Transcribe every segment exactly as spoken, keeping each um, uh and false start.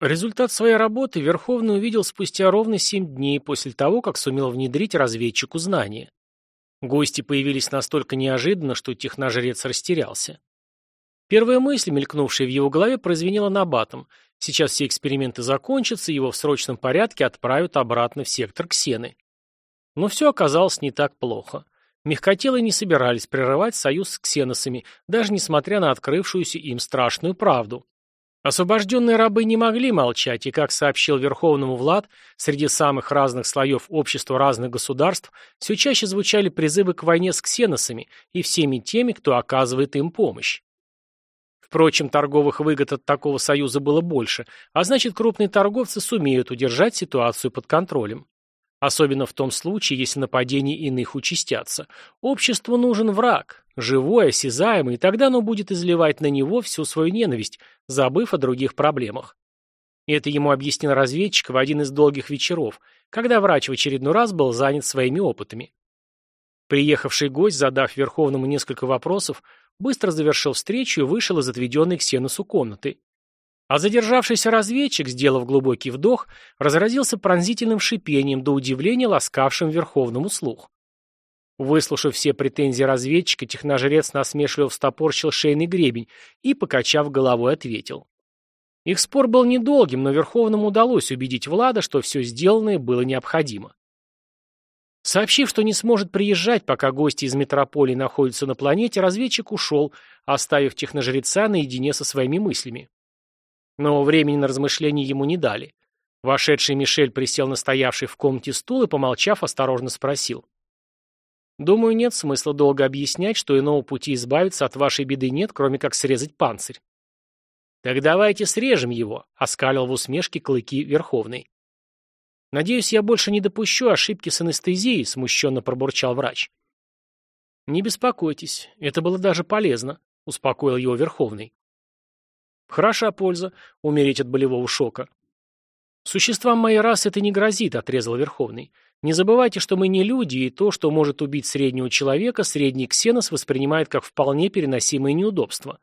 Результат своей работы Верховный увидел спустя ровно семь дней после того, как сумел внедрить разведчику знания. Гости появились настолько неожиданно, что техножрец растерялся. Первая мысль, мелькнувшая в его голове, прозвенела набатом. Сейчас все эксперименты закончатся, его в срочном порядке отправят обратно в сектор Ксены. Но все оказалось не так плохо. Мягкотелые не собирались прерывать союз с ксеносами, даже несмотря на открывшуюся им страшную правду. Освобожденные рабы не могли молчать, и, как сообщил Верховному Влад, среди самых разных слоев общества разных государств все чаще звучали призывы к войне с ксеносами и всеми теми, кто оказывает им помощь. Впрочем, торговых выгод от такого союза было больше, а значит, крупные торговцы сумеют удержать ситуацию под контролем. Особенно в том случае, если нападения иных участятся. Обществу нужен враг, живой, осязаемый, и тогда оно будет изливать на него всю свою ненависть, забыв о других проблемах. И это ему объяснил разведчик в один из долгих вечеров, когда врач в очередной раз был занят своими опытами. Приехавший гость, задав Верховному несколько вопросов, быстро завершил встречу и вышел из отведенной к Ксеносу комнаты. А задержавшийся разведчик, сделав глубокий вдох, разразился пронзительным шипением, до удивления ласкавшим Верховному слух. Выслушав все претензии разведчика, техножрец насмешливо встопорщил шейный гребень и, покачав головой, ответил. Их спор был недолгим, но Верховному удалось убедить Влада, что все сделанное было необходимо. Сообщив, что не сможет приезжать, пока гости из метрополии находятся на планете, разведчик ушел, оставив техножреца наедине со своими мыслями. Но времени на размышления ему не дали. Вошедший Мишель присел на стоявший в комнате стул и, помолчав, осторожно спросил. «Думаю, нет смысла долго объяснять, что иного пути избавиться от вашей беды нет, кроме как срезать панцирь». «Так давайте срежем его», — оскалил в усмешке клыки Верховный. «Надеюсь, я больше не допущу ошибки с анестезией», — смущенно пробурчал врач. «Не беспокойтесь, это было даже полезно», — успокоил его Верховный. «Хороша польза — умереть от болевого шока». «Существам моей расы это не грозит», — отрезал Верховный. «Не забывайте, что мы не люди, и то, что может убить среднего человека, средний ксенос воспринимает как вполне переносимое неудобство».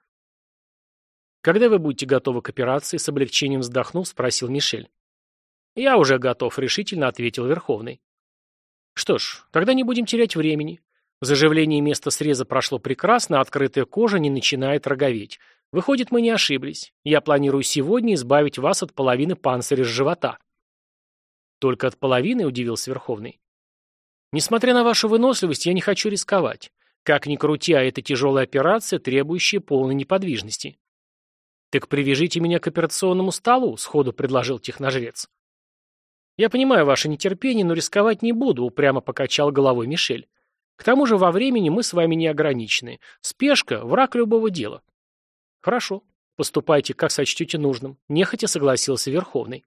«Когда вы будете готовы к операции?» — с облегчением вздохнув, спросил Мишель. «Я уже готов», — решительно ответил Верховный. «Что ж, тогда не будем терять времени. Заживление места среза прошло прекрасно, а открытая кожа не начинает роговеть. Выходит, мы не ошиблись. Я планирую сегодня избавить вас от половины панциря с живота». «Только от половины?» — удивился Верховный. «Несмотря на вашу выносливость, я не хочу рисковать. Как ни крути, а это тяжелая операция, требующая полной неподвижности». «Так привяжите меня к операционному столу», — сходу предложил техножрец. «Я понимаю ваше нетерпение, но рисковать не буду», — упрямо покачал головой Мишель. «К тому же во времени мы с вами не ограничены. Спешка — враг любого дела». «Хорошо, поступайте, как сочтете нужным», — нехотя согласился Верховный.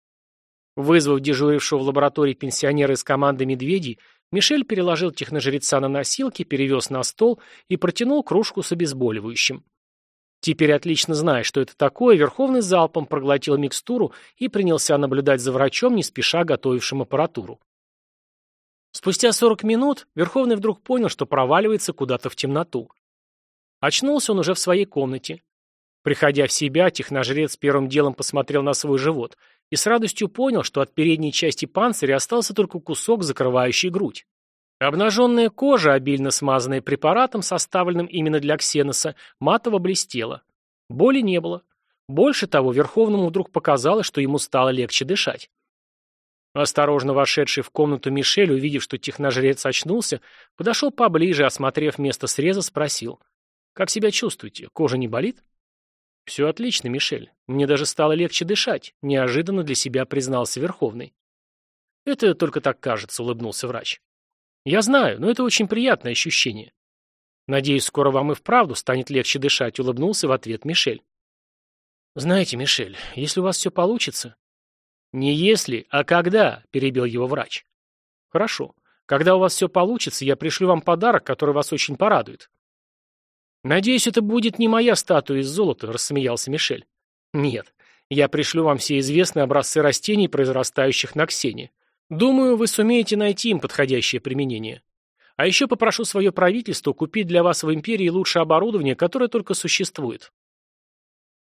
Вызвав дежурившего в лаборатории пенсионера из команды «Медведей», Мишель переложил техножреца на носилки, перевез на стол и протянул кружку с обезболивающим. Теперь, отлично зная, что это такое, Верховный залпом проглотил микстуру и принялся наблюдать за врачом, не спеша готовившим аппаратуру. Спустя сорок минут Верховный вдруг понял, что проваливается куда-то в темноту. Очнулся он уже в своей комнате. Приходя в себя, техножрец первым делом посмотрел на свой живот и с радостью понял, что от передней части панциря остался только кусок, закрывающий грудь. Обнаженная кожа, обильно смазанная препаратом, составленным именно для ксеноса, матово блестела. Боли не было. Больше того, Верховному вдруг показалось, что ему стало легче дышать. Осторожно вошедший в комнату Мишель, увидев, что техножрец очнулся, подошел поближе, осмотрев место среза, спросил. «Как себя чувствуете? Кожа не болит?» «Все отлично, Мишель. Мне даже стало легче дышать», — неожиданно для себя признался Верховный. «Это только так кажется», — улыбнулся врач. «Я знаю, но это очень приятное ощущение». «Надеюсь, скоро вам и вправду станет легче дышать», — улыбнулся в ответ Мишель. «Знаете, Мишель, если у вас все получится...» «Не если, а когда», — перебил его врач. «Хорошо. Когда у вас все получится, я пришлю вам подарок, который вас очень порадует». «Надеюсь, это будет не моя статуя из золота», — рассмеялся Мишель. «Нет, я пришлю вам все известные образцы растений, произрастающих на Ксене. Думаю, вы сумеете найти им подходящее применение. А еще попрошу свое правительство купить для вас в империи лучшее оборудование, которое только существует».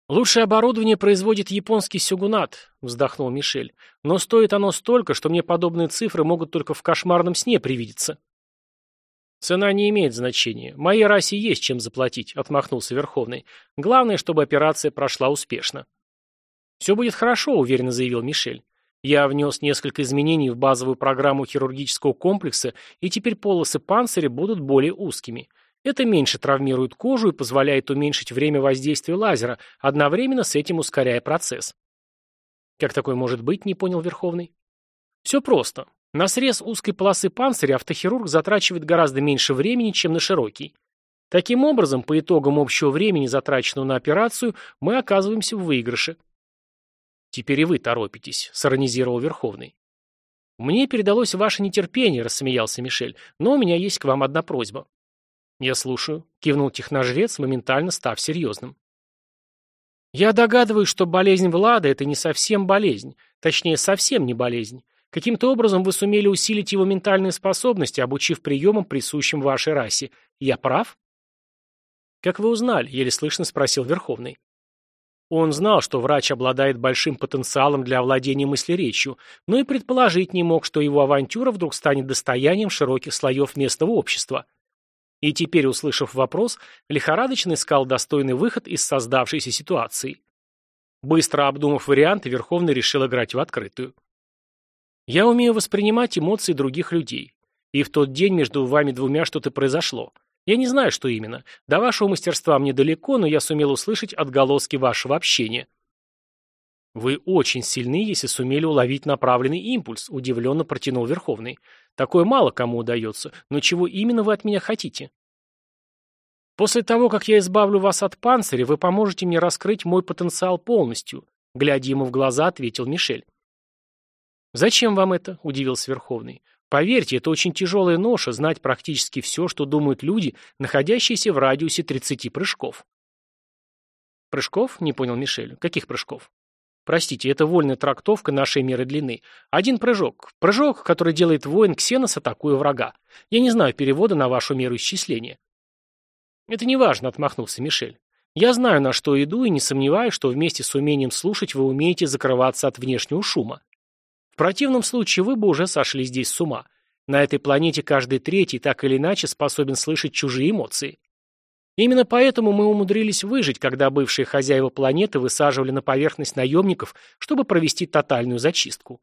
«Лучшее оборудование производит японский сёгунат», — вздохнул Мишель. «Но стоит оно столько, что мне подобные цифры могут только в кошмарном сне привидеться». «Цена не имеет значения. Моей расе есть чем заплатить», — отмахнулся Верховный. «Главное, чтобы операция прошла успешно». «Все будет хорошо», — уверенно заявил Мишель. «Я внес несколько изменений в базовую программу хирургического комплекса, и теперь полосы панциря будут более узкими. Это меньше травмирует кожу и позволяет уменьшить время воздействия лазера, одновременно с этим ускоряя процесс». «Как такое может быть?» — не понял Верховный. «Все просто. На срез узкой полосы панциря автохирург затрачивает гораздо меньше времени, чем на широкий. Таким образом, по итогам общего времени, затраченного на операцию, мы оказываемся в выигрыше». «Теперь и вы торопитесь», — сиронизировал Верховный. «Мне передалось ваше нетерпение», — рассмеялся Мишель, «но у меня есть к вам одна просьба». «Я слушаю», — кивнул техножрец, моментально став серьезным. «Я догадываюсь, что болезнь Влада — это не совсем болезнь, точнее, совсем не болезнь. Каким-то образом вы сумели усилить его ментальные способности, обучив приемам, присущим вашей расе. Я прав?» «Как вы узнали?» — еле слышно спросил Верховный. Он знал, что врач обладает большим потенциалом для овладения мыслеречью, но и предположить не мог, что его авантюра вдруг станет достоянием широких слоев местного общества. И теперь, услышав вопрос, лихорадочно искал достойный выход из создавшейся ситуации. Быстро обдумав варианты, Верховный решил играть в открытую. «Я умею воспринимать эмоции других людей. И в тот день между вами двумя что-то произошло. Я не знаю, что именно. До вашего мастерства мне далеко, но я сумел услышать отголоски вашего общения». «Вы очень сильны, если сумели уловить направленный импульс», — удивленно протянул Верховный. «Такое мало кому удается. Но чего именно вы от меня хотите?» «После того, как я избавлю вас от панциря, вы поможете мне раскрыть мой потенциал полностью», — глядя ему в глаза, ответил Мишель. «Зачем вам это?» — удивился Верховный. «Поверьте, это очень тяжелая ноша — знать практически все, что думают люди, находящиеся в радиусе тридцати прыжков». «Прыжков?» — не понял Мишель. «Каких прыжков?» «Простите, это вольная трактовка нашей меры длины. Один прыжок. Прыжок, который делает воин Ксенос, атакуя врага. Я не знаю перевода на вашу меру исчисления». «Это не важно», — отмахнулся Мишель. «Я знаю, на что иду, и не сомневаюсь, что вместе с умением слушать вы умеете закрываться от внешнего шума. В противном случае вы бы уже сошли здесь с ума. На этой планете каждый третий так или иначе способен слышать чужие эмоции. Именно поэтому мы умудрились выжить, когда бывшие хозяева планеты высаживали на поверхность наемников, чтобы провести тотальную зачистку».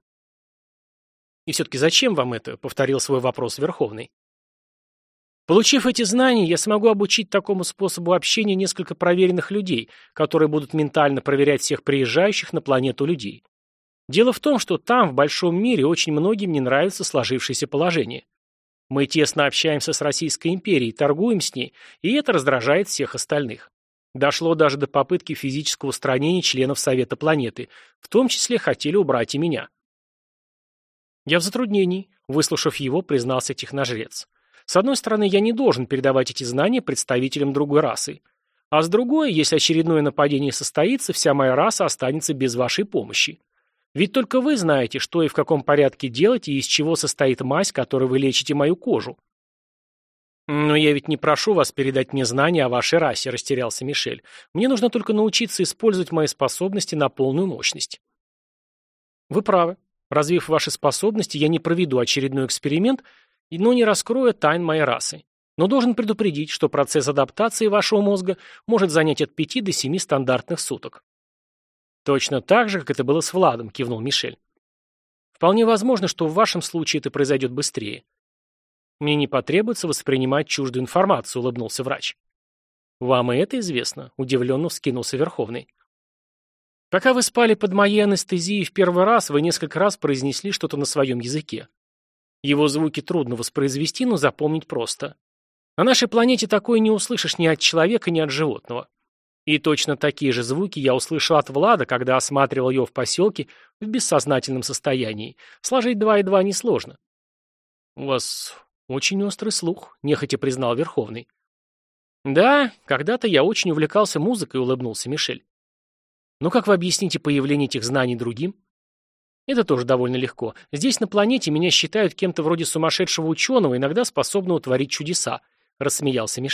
«И все-таки зачем вам это?» — повторил свой вопрос Верховный. «Получив эти знания, я смогу обучить такому способу общения несколько проверенных людей, которые будут ментально проверять всех приезжающих на планету людей. Дело в том, что там, в большом мире, очень многим не нравится сложившееся положение. Мы тесно общаемся с Российской империей, торгуем с ней, и это раздражает всех остальных. Дошло даже до попытки физического устранения членов Совета планеты, в том числе хотели убрать и меня». «Я в затруднении», — выслушав его, признался техножрец. «С одной стороны, я не должен передавать эти знания представителям другой расы. А с другой, если очередное нападение состоится, вся моя раса останется без вашей помощи. Ведь только вы знаете, что и в каком порядке делать, и из чего состоит мазь, которой вы лечите мою кожу». «Но я ведь не прошу вас передать мне знания о вашей расе», — растерялся Мишель. «Мне нужно только научиться использовать мои способности на полную мощность». «Вы правы. Развив ваши способности, я не проведу очередной эксперимент, но не раскрою тайн моей расы. Но должен предупредить, что процесс адаптации вашего мозга может занять от пяти до семи стандартных суток». «Точно так же, как это было с Владом», — кивнул Мишель. «Вполне возможно, что в вашем случае это произойдет быстрее». «Мне не потребуется воспринимать чуждую информацию», — улыбнулся врач. «Вам и это известно?» — удивленно вскинулся Верховный. «Пока вы спали под моей анестезией в первый раз, вы несколько раз произнесли что-то на своем языке. Его звуки трудно воспроизвести, но запомнить просто. На нашей планете такое не услышишь ни от человека, ни от животного. И точно такие же звуки я услышал от Влада, когда осматривал его в поселке в бессознательном состоянии. Сложить два и два несложно». «У вас очень острый слух», — нехотя признал Верховный. «Да, когда-то я очень увлекался музыкой», — улыбнулся Мишель. «Но как вы объясните появление этих знаний другим?» «Это тоже довольно легко. Здесь, на планете, меня считают кем-то вроде сумасшедшего ученого, иногда способного творить чудеса», — рассмеялся Мишель.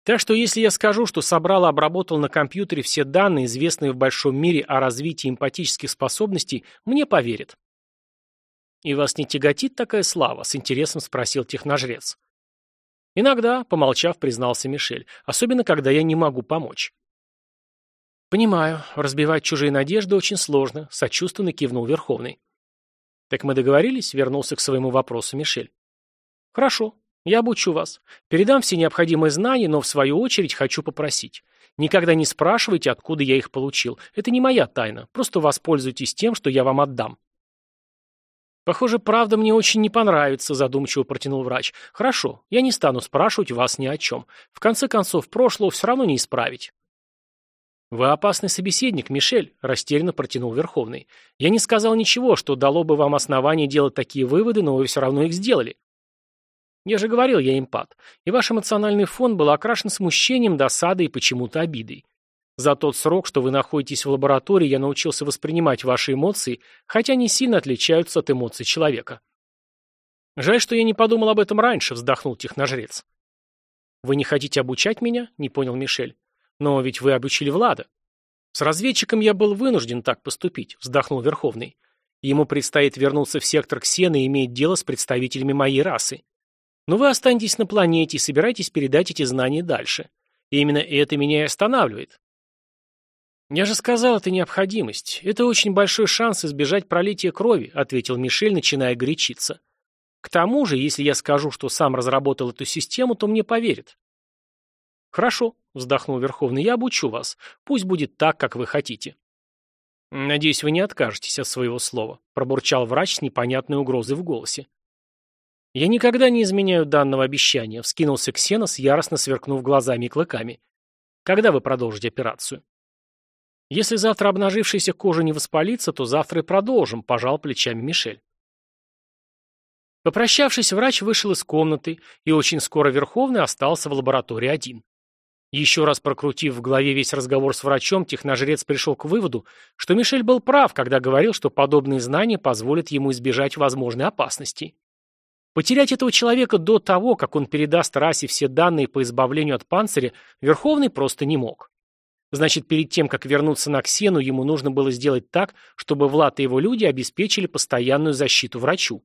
Так что если я скажу, что собрал и обработал на компьютере все данные, известные в большом мире о развитии эмпатических способностей, мне поверят. «И вас не тяготит такая слава?» — с интересом спросил техножрец. «Иногда», — помолчав, признался Мишель, «особенно, когда я не могу помочь». «Понимаю, разбивать чужие надежды очень сложно», — сочувственно кивнул Верховный. «Так мы договорились?» — вернулся к своему вопросу Мишель. «Хорошо, я обучу вас. Передам все необходимые знания, но в свою очередь хочу попросить. Никогда не спрашивайте, откуда я их получил. Это не моя тайна, просто воспользуйтесь тем, что я вам отдам». «Похоже, правда мне очень не понравится», — задумчиво протянул врач. «Хорошо, я не стану спрашивать вас ни о чем. В конце концов, прошлого все равно не исправить». «Вы опасный собеседник, Мишель», — растерянно протянул Верховный. «Я не сказал ничего, что дало бы вам основание делать такие выводы, но вы все равно их сделали». «Я же говорил, я эмпат, и ваш эмоциональный фон был окрашен смущением, досадой и почему-то обидой. За тот срок, что вы находитесь в лаборатории, я научился воспринимать ваши эмоции, хотя они сильно отличаются от эмоций человека». «Жаль, что я не подумал об этом раньше», — вздохнул техножрец. «Вы не хотите обучать меня?» — не понял Мишель. «Но ведь вы обучили Влада». «С разведчиком я был вынужден так поступить», — вздохнул Верховный. «Ему предстоит вернуться в сектор Ксена и иметь дело с представителями моей расы. Но вы останетесь на планете и собираетесь передать эти знания дальше. И именно это меня и останавливает». «Я же сказал, это необходимость. Это очень большой шанс избежать пролития крови», — ответил Мишель, начиная горячиться. «К тому же, если я скажу, что сам разработал эту систему, то мне поверят». «Хорошо», — вздохнул Верховный, — «я обучу вас. Пусть будет так, как вы хотите». «Надеюсь, вы не откажетесь от своего слова», — пробурчал врач с непонятной угрозой в голосе. «Я никогда не изменяю данного обещания», — вскинулся Ксенос, яростно сверкнув глазами и клыками. «Когда вы продолжите операцию?» «Если завтра обнажившаяся кожа не воспалится, то завтра и продолжим», — пожал плечами Мишель. Попрощавшись, врач вышел из комнаты, и очень скоро Верховный остался в лаборатории один. Еще раз прокрутив в голове весь разговор с врачом, техножрец пришел к выводу, что Мишель был прав, когда говорил, что подобные знания позволят ему избежать возможной опасности. Потерять этого человека до того, как он передаст расе все данные по избавлению от панциря, Верховный просто не мог. Значит, перед тем, как вернуться на Ксену, ему нужно было сделать так, чтобы Влад и его люди обеспечили постоянную защиту врачу.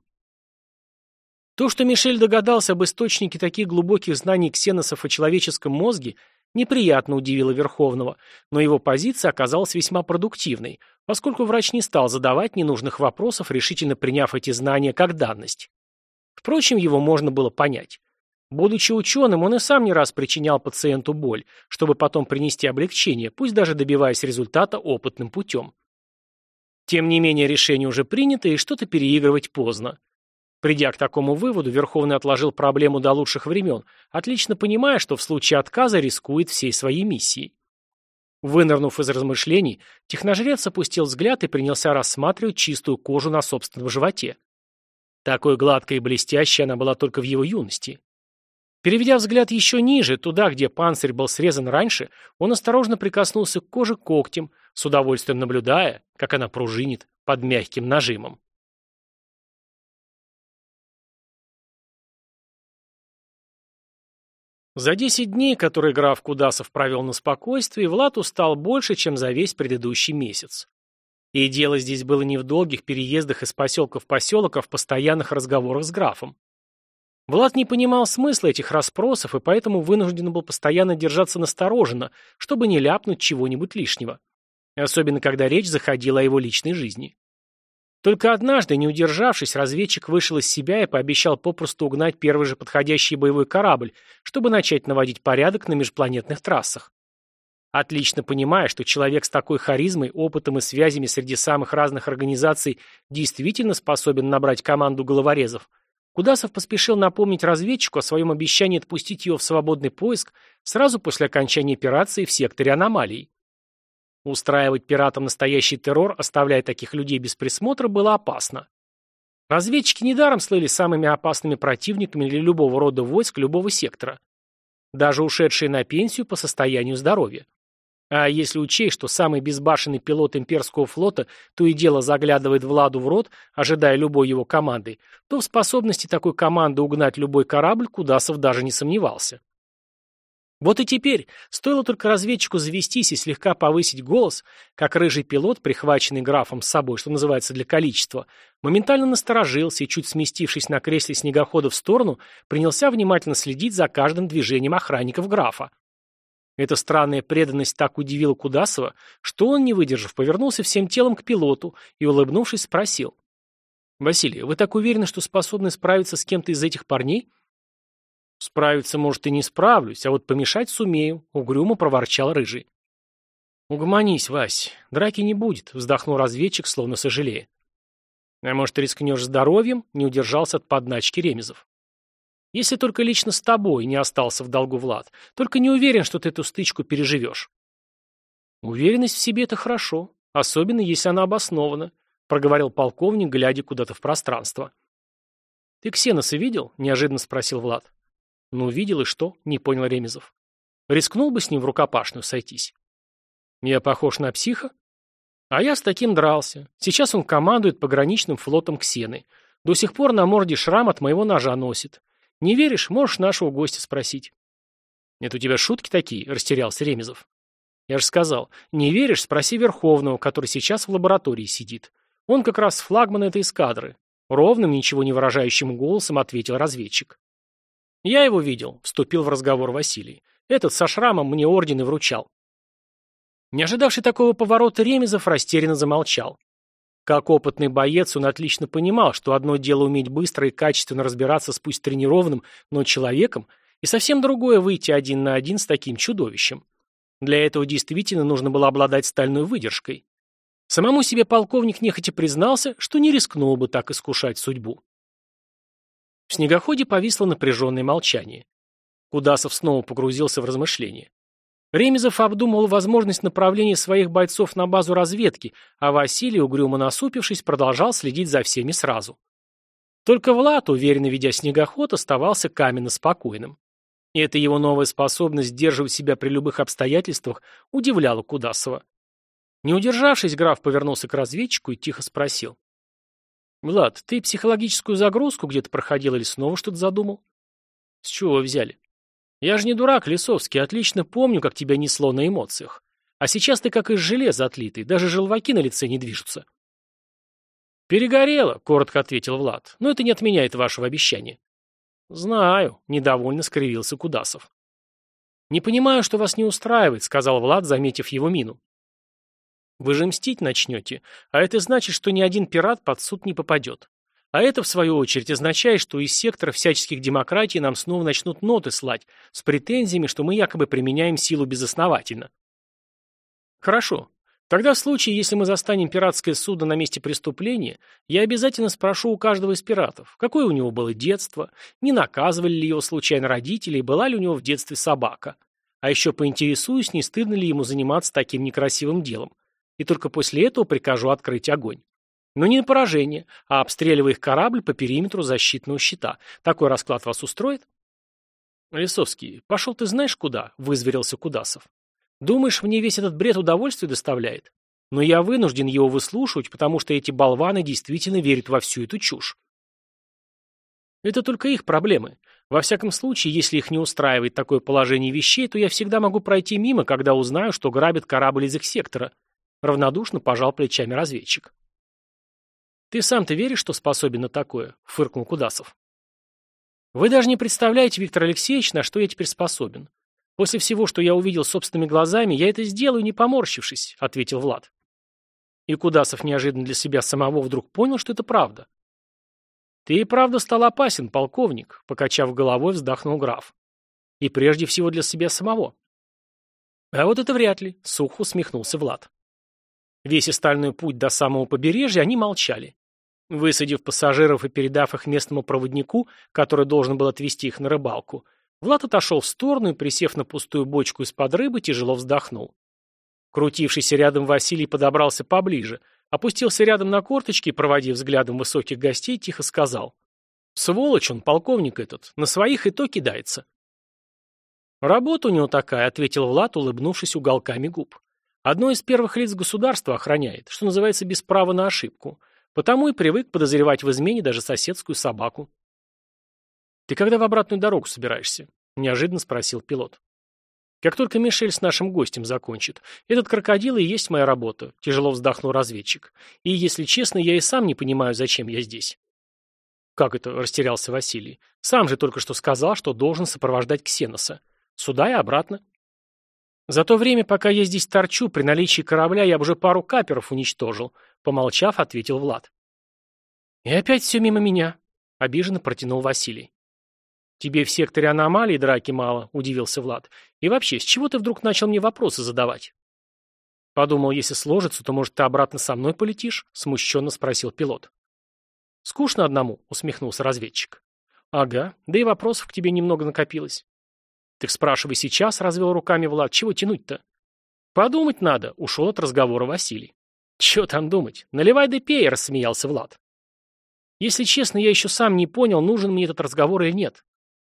То, что Мишель догадался об источнике таких глубоких знаний ксеносов о человеческом мозге, неприятно удивило Верховного, но его позиция оказалась весьма продуктивной, поскольку врач не стал задавать ненужных вопросов, решительно приняв эти знания как данность. Впрочем, его можно было понять. Будучи ученым, он и сам не раз причинял пациенту боль, чтобы потом принести облегчение, пусть даже добиваясь результата опытным путем. Тем не менее, решение уже принято, и что-то переигрывать поздно. Придя к такому выводу, Верховный отложил проблему до лучших времен, отлично понимая, что в случае отказа рискует всей своей миссией. Вынырнув из размышлений, техножрец опустил взгляд и принялся рассматривать чистую кожу на собственном животе. Такой гладкой и блестящей она была только в его юности. Переведя взгляд еще ниже, туда, где панцирь был срезан раньше, он осторожно прикоснулся к коже когтем, с удовольствием наблюдая, как она пружинит под мягким нажимом. За десять дней, которые граф Кудасов провел на спокойствии, Влад устал больше, чем за весь предыдущий месяц. И дело здесь было не в долгих переездах из поселка в поселок, а в постоянных разговорах с графом. Влад не понимал смысла этих расспросов и поэтому вынужден был постоянно держаться настороженно, чтобы не ляпнуть чего-нибудь лишнего. Особенно, когда речь заходила о его личной жизни. Только однажды, не удержавшись, разведчик вышел из себя и пообещал попросту угнать первый же подходящий боевой корабль, чтобы начать наводить порядок на межпланетных трассах. Отлично понимая, что человек с такой харизмой, опытом и связями среди самых разных организаций действительно способен набрать команду головорезов, Кудасов поспешил напомнить разведчику о своем обещании отпустить его в свободный поиск сразу после окончания операции в секторе аномалий. Устраивать пиратам настоящий террор, оставляя таких людей без присмотра, было опасно. Разведчики недаром слыли самыми опасными противниками для любого рода войск любого сектора. Даже ушедшие на пенсию по состоянию здоровья. А если учесть, что самый безбашенный пилот имперского флота то и дело заглядывает Владу в рот, ожидая любой его команды, то в способности такой команды угнать любой корабль Кудасов даже не сомневался. Вот и теперь, стоило только разведчику завестись и слегка повысить голос, как рыжий пилот, прихваченный графом с собой, что называется для количества, моментально насторожился и, чуть сместившись на кресле снегохода в сторону, принялся внимательно следить за каждым движением охранников графа. Эта странная преданность так удивила Кудасова, что он, не выдержав, повернулся всем телом к пилоту и, улыбнувшись, спросил: «Василий, вы так уверены, что способны справиться с кем-то из этих парней?» «Справиться, может, и не справлюсь, а вот помешать сумею», — угрюмо проворчал Рыжий. «Угомонись, Вась, драки не будет», — вздохнул разведчик, словно сожалея. «А может, рискнешь здоровьем?» — не удержался от подначки Ремезов. «Если только лично с тобой не остался в долгу Влад, только не уверен, что ты эту стычку переживешь». «Уверенность в себе — это хорошо, особенно если она обоснована», — проговорил полковник, глядя куда-то в пространство. «Ты Ксеноса видел?» — неожиданно спросил Влад. «Ну, видел и что?» — не понял Ремезов. «Рискнул бы с ним в рукопашную сойтись». «Я похож на психа?» «А я с таким дрался. Сейчас он командует пограничным флотом Ксены. До сих пор на морде шрам от моего ножа носит. Не веришь, можешь нашего гостя спросить». «Это у тебя шутки такие?» — растерялся Ремезов. «Я же сказал, не веришь, спроси Верховного, который сейчас в лаборатории сидит. Он как раз флагман этой эскадры». Ровным, ничего не выражающим голосом ответил разведчик. «Я его видел», — вступил в разговор Василий. «Этот со шрамом мне орден и вручал». Не ожидавший такого поворота Ремезов растерянно замолчал. Как опытный боец он отлично понимал, что одно дело уметь быстро и качественно разбираться с пусть тренированным, но человеком, и совсем другое выйти один на один с таким чудовищем. Для этого действительно нужно было обладать стальной выдержкой. Самому себе полковник нехотя признался, что не рискнул бы так искушать судьбу. В снегоходе повисло напряженное молчание. Кудасов снова погрузился в размышления. Ремезов обдумывал возможность направления своих бойцов на базу разведки, а Василий, угрюмо насупившись, продолжал следить за всеми сразу. Только Влад, уверенно ведя снегоход, оставался каменно спокойным. И эта его новая способность сдерживать себя при любых обстоятельствах удивляла Кудасова. Не удержавшись, граф повернулся к разведчику и тихо спросил: «Влад, ты психологическую загрузку где-то проходил или снова что-то задумал?» «С чего вы взяли?» «Я же не дурак, Лисовский, отлично помню, как тебя несло на эмоциях. А сейчас ты как из железа отлитый, даже желваки на лице не движутся». «Перегорело», — коротко ответил Влад, — «но это не отменяет вашего обещания». «Знаю», — недовольно скривился Кудасов. «Не понимаю, что вас не устраивает», — сказал Влад, заметив его мину. «Вы же мстить начнете, а это значит, что ни один пират под суд не попадет. А это, в свою очередь, означает, что из сектора всяческих демократий нам снова начнут ноты слать с претензиями, что мы якобы применяем силу безосновательно». «Хорошо. Тогда в случае, если мы застанем пиратское судно на месте преступления, я обязательно спрошу у каждого из пиратов, какое у него было детство, не наказывали ли его случайно родители и была ли у него в детстве собака. А еще поинтересуюсь, не стыдно ли ему заниматься таким некрасивым делом. И только после этого прикажу открыть огонь. Но не на поражение, а обстреливая их корабль по периметру защитного щита. Такой расклад вас устроит?» «Лисовский, пошел ты знаешь куда?» — вызверился Кудасов. «Думаешь, мне весь этот бред удовольствие доставляет? Но я вынужден его выслушивать, потому что эти болваны действительно верят во всю эту чушь». «Это только их проблемы. Во всяком случае, если их не устраивает такое положение вещей, то я всегда могу пройти мимо, когда узнаю, что грабят корабль из их сектора». Равнодушно пожал плечами разведчик. «Ты сам-то веришь, что способен на такое?» — фыркнул Кудасов. «Вы даже не представляете, Виктор Алексеевич, на что я теперь способен. После всего, что я увидел собственными глазами, я это сделаю, не поморщившись», — ответил Влад. И Кудасов неожиданно для себя самого вдруг понял, что это правда. «Ты и правда стал опасен, полковник», — покачав головой, вздохнул граф. «И прежде всего для себя самого». «А вот это вряд ли», — сухо усмехнулся Влад. Весь остальной путь до самого побережья они молчали. Высадив пассажиров и передав их местному проводнику, который должен был отвезти их на рыбалку, Влад отошел в сторону и, присев на пустую бочку из-под рыбы, тяжело вздохнул. Крутившийся рядом Василий подобрался поближе, опустился рядом на корточки и, проводив взглядом высоких гостей, тихо сказал: «Сволочь он, полковник этот, на своих и то кидается». «Работа у него такая», — ответил Влад, улыбнувшись уголками губ. «Одно из первых лиц государства охраняет, что называется, без права на ошибку. Потому и привык подозревать в измене даже соседскую собаку». «Ты когда в обратную дорогу собираешься?» — неожиданно спросил пилот. Как только Мишель с нашим гостем закончит. Этот крокодил и есть моя работа», — тяжело вздохнул разведчик. «И, если честно, я и сам не понимаю, зачем я здесь». «Как это?» — растерялся Василий. «Сам же только что сказал, что должен сопровождать Ксеноса. Сюда и обратно». «За то время, пока я здесь торчу, при наличии корабля я бы уже пару каперов уничтожил», — помолчав, ответил Влад. «И опять все мимо меня», — обиженно протянул Василий. «Тебе в секторе аномалий драки мало», — удивился Влад. «И вообще, с чего ты вдруг начал мне вопросы задавать?» «Подумал, если сложится, то, может, ты обратно со мной полетишь?» — смущенно спросил пилот. «Скучно одному», — усмехнулся разведчик. «Ага, да и вопросов к тебе немного накопилось». «Так спрашивай сейчас», — развел руками Влад. «Чего тянуть-то?» «Подумать надо», — ушел от разговора Василий. «Чего там думать? Наливай да пей», — рассмеялся Влад. «Если честно, я еще сам не понял, нужен мне этот разговор или нет».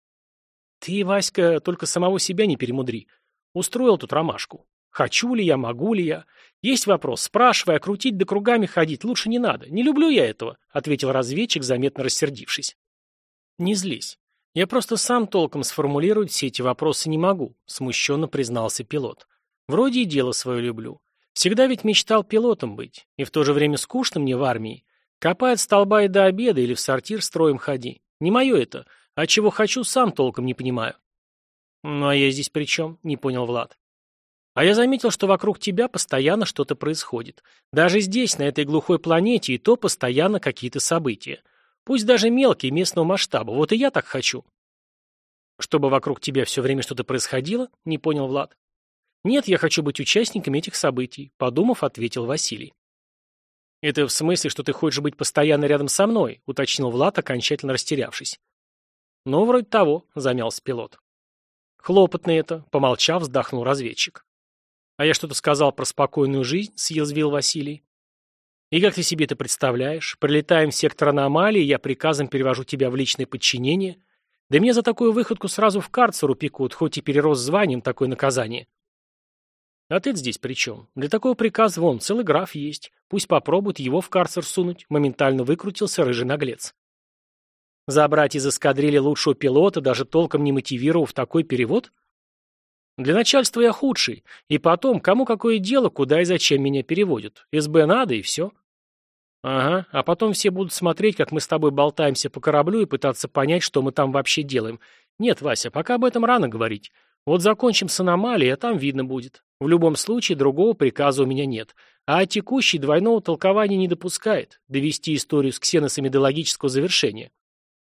«Ты, Васька, только самого себя не перемудри. Устроил тут ромашку. Хочу ли я, могу ли я? Есть вопрос, спрашивай, а крутить да кругами ходить лучше не надо. Не люблю я этого», — ответил разведчик, заметно рассердившись. «Не злись. Я просто сам толком сформулировать все эти вопросы не могу», — смущенно признался пилот. «Вроде и дело свое люблю. Всегда ведь мечтал пилотом быть. И в то же время скучно мне в армии. Копай от столба и до обеда или в сортир строем ходи. Не мое это. А чего хочу, сам толком не понимаю». «Ну а я здесь при чем?» — не понял Влад. «А я заметил, что вокруг тебя постоянно что-то происходит. Даже здесь, на этой глухой планете, и то постоянно какие-то события. Пусть даже мелкие, местного масштаба. Вот и я так хочу». «Чтобы вокруг тебя все время что-то происходило?» — не понял Влад. «Нет, я хочу быть участником этих событий», — подумав, ответил Василий. «Это в смысле, что ты хочешь быть постоянно рядом со мной?» — уточнил Влад, окончательно растерявшись. «Ну, вроде того», — замялся пилот. «Хлопотно это», — помолчав, вздохнул разведчик. «А я что-то сказал про спокойную жизнь?» — съязвил Василий. «И как ты себе это представляешь? Прилетаем в сектор аномалии, я приказом перевожу тебя в личное подчинение. Да мне за такую выходку сразу в карцер упекут, хоть и перерос званием такое наказание». «А ты здесь при чем? Для такого приказа вон целый граф есть. Пусть попробуют его в карцер сунуть», — моментально выкрутился рыжий наглец. «Забрать из эскадрильи лучшего пилота, даже толком не мотивировав такой перевод? Для начальства я худший. И потом, кому какое дело, куда и зачем меня переводят? СБ надо, и все». «Ага, а потом все будут смотреть, как мы с тобой болтаемся по кораблю и пытаться понять, что мы там вообще делаем. Нет, Вася, пока об этом рано говорить. Вот закончим с аномалией, а там видно будет. В любом случае, другого приказа у меня нет. А текущий двойного толкования не допускает. Довести историю с ксеносами до логического завершения».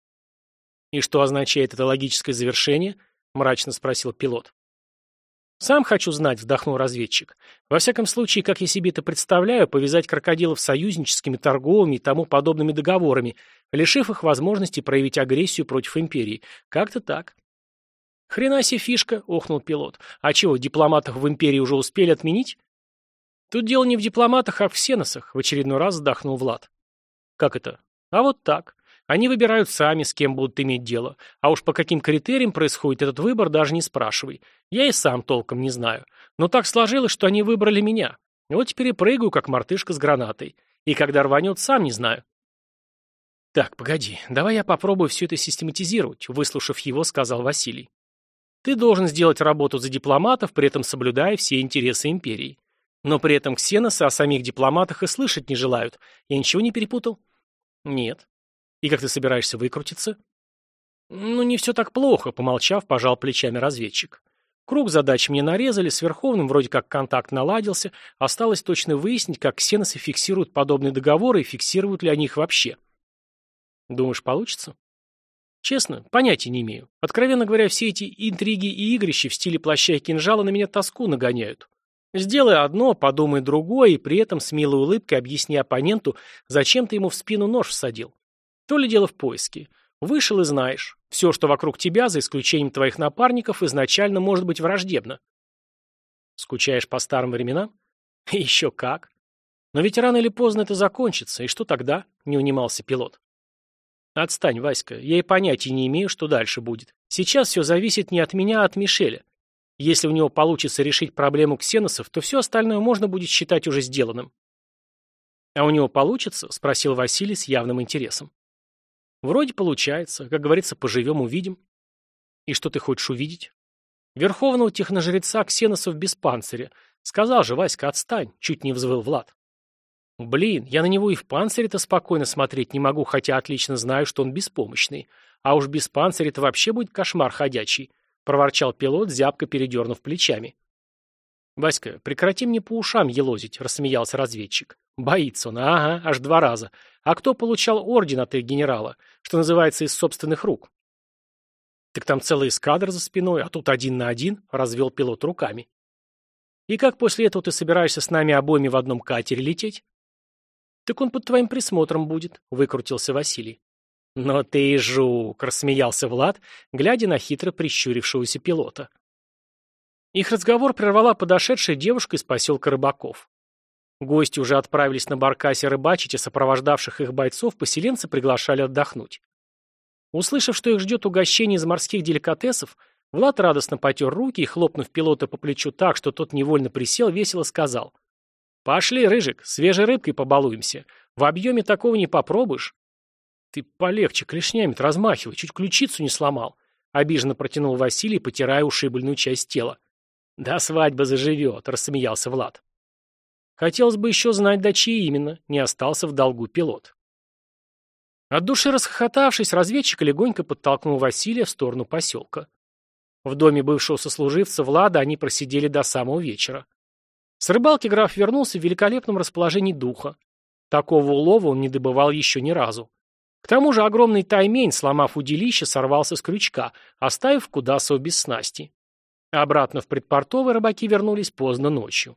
«И что означает это логическое завершение?» — мрачно спросил пилот. «Сам хочу знать», — вдохнул разведчик. «Во всяком случае, как я себе это представляю, повязать крокодилов союзническими, торговыми и тому подобными договорами, лишив их возможности проявить агрессию против империи. Как-то так». «Хрена себе фишка», — охнул пилот. «А чего, дипломатов в империи уже успели отменить?» «Тут дело не в дипломатах, а в ксеносах», — в очередной раз вздохнул Влад. «Как это?» «А вот так. Они выбирают сами, с кем будут иметь дело. А уж по каким критериям происходит этот выбор, даже не спрашивай. Я и сам толком не знаю. Но так сложилось, что они выбрали меня. Вот теперь и прыгаю, как мартышка с гранатой. И когда рванет, сам не знаю». «Так, погоди, давай я попробую все это систематизировать», — выслушав его, сказал Василий. «Ты должен сделать работу за дипломатов, при этом соблюдая все интересы империи. Но при этом ксеносы о самих дипломатах и слышать не желают. Я ничего не перепутал?» «Нет». «И как ты собираешься выкрутиться?» «Ну, не все так плохо», — помолчав, пожал плечами разведчик. «Круг задач мне нарезали, с Верховным вроде как контакт наладился, осталось точно выяснить, как ксеносы фиксируют подобные договоры и фиксируют ли они их вообще». «Думаешь, получится?» «Честно, понятия не имею. Откровенно говоря, все эти интриги и игрища в стиле плаща и кинжала на меня тоску нагоняют. Сделай одно, подумай другое, и при этом с милой улыбкой объясни оппоненту, зачем ты ему в спину нож всадил. То ли дело в поиске. Вышел и знаешь. Все, что вокруг тебя, за исключением твоих напарников, изначально может быть враждебно». «Скучаешь по старым временам?» «Еще как. Но ведь рано или поздно это закончится, и что тогда?» — не унимался пилот. «Отстань, Васька, я и понятия не имею, что дальше будет. Сейчас все зависит не от меня, а от Мишеля. Если у него получится решить проблему ксеносов, то все остальное можно будет считать уже сделанным». «А у него получится?» — спросил Василий с явным интересом. «Вроде получается. Как говорится, поживем — увидим». «И что ты хочешь увидеть?» Верховного техножреца Ксеносов без панциря. Сказал же, Васька, отстань, чуть не взвыл Влад. Блин, я на него и в панцире-то спокойно смотреть не могу, хотя отлично знаю, что он беспомощный. А уж без панциря-то вообще будет кошмар ходячий, проворчал пилот, зябко передернув плечами. Васька, прекрати мне по ушам елозить, рассмеялся разведчик. Боится он, ага, аж два раза. А кто получал орден от их генерала, что называется, из собственных рук? Так там целая эскадра за спиной, а тут один на один, развел пилот руками. И как после этого ты собираешься с нами обоими в одном катере лететь? Так он под твоим присмотром будет, выкрутился Василий. Но ты и жук, рассмеялся Влад, глядя на хитро прищурившегося пилота. Их разговор прервала подошедшая девушка из поселка Рыбаков. Гости уже отправились на баркасе рыбачить, и сопровождавших их бойцов поселенцы приглашали отдохнуть. Услышав, что их ждет угощение из морских деликатесов, Влад радостно потер руки и, хлопнув пилота по плечу так, что тот невольно присел, весело сказал. «Пошли, Рыжик, свежей рыбкой побалуемся. В объеме такого не попробуешь». «Ты полегче, клешнями-то размахивай, чуть ключицу не сломал», — обиженно протянул Василий, потирая ушибленную часть тела. «Да свадьба заживет», — рассмеялся Влад. «Хотелось бы еще знать, до чьей именно», — не остался в долгу пилот. От души расхохотавшись, разведчик легонько подтолкнул Василия в сторону поселка. В доме бывшего сослуживца Влада они просидели до самого вечера. С рыбалки граф вернулся в великолепном расположении духа. Такого улова он не добывал еще ни разу. К тому же огромный таймень, сломав удилище, сорвался с крючка, оставив Кудасова без снасти. Обратно в предпортовые рыбаки вернулись поздно ночью.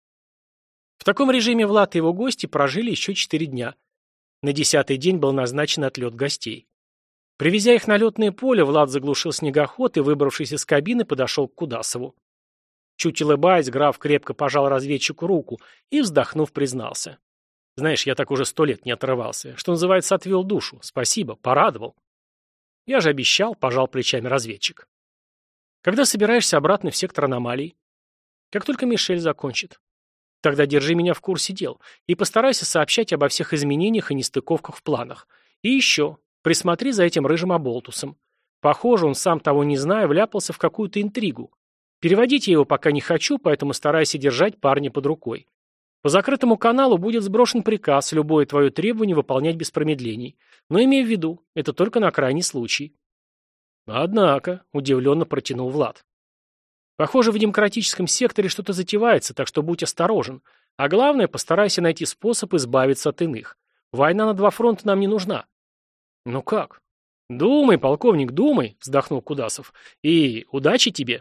В таком режиме Влад и его гости прожили еще четыре дня. На десятый день был назначен отлет гостей. Привезя их на летное поле, Влад заглушил снегоход и, выбравшись из кабины, подошел к Кудасову. Чуть улыбаясь, граф крепко пожал разведчику руку и, вздохнув, признался. «Знаешь, я так уже сто лет не отрывался. Что называется, отвел душу. Спасибо, порадовал». «Я же обещал», — пожал плечами разведчик. «Когда собираешься обратно в сектор аномалий?» «Как только Мишель закончит». «Тогда держи меня в курсе дел и постарайся сообщать обо всех изменениях и нестыковках в планах. И еще, присмотри за этим рыжим оболтусом. Похоже, он, сам того не зная, вляпался в какую-то интригу. Переводить я его пока не хочу, поэтому старайся держать парня под рукой. По закрытому каналу будет сброшен приказ любое твое требование выполнять без промедлений. Но имей в виду, это только на крайний случай». «Однако», — удивленно протянул Влад. «Похоже, в демократическом секторе что-то затевается, так что будь осторожен. А главное, постарайся найти способ избавиться от иных. Война на два фронта нам не нужна». «Ну как?» «Думай, полковник, думай», — вздохнул Кудасов. «И удачи тебе».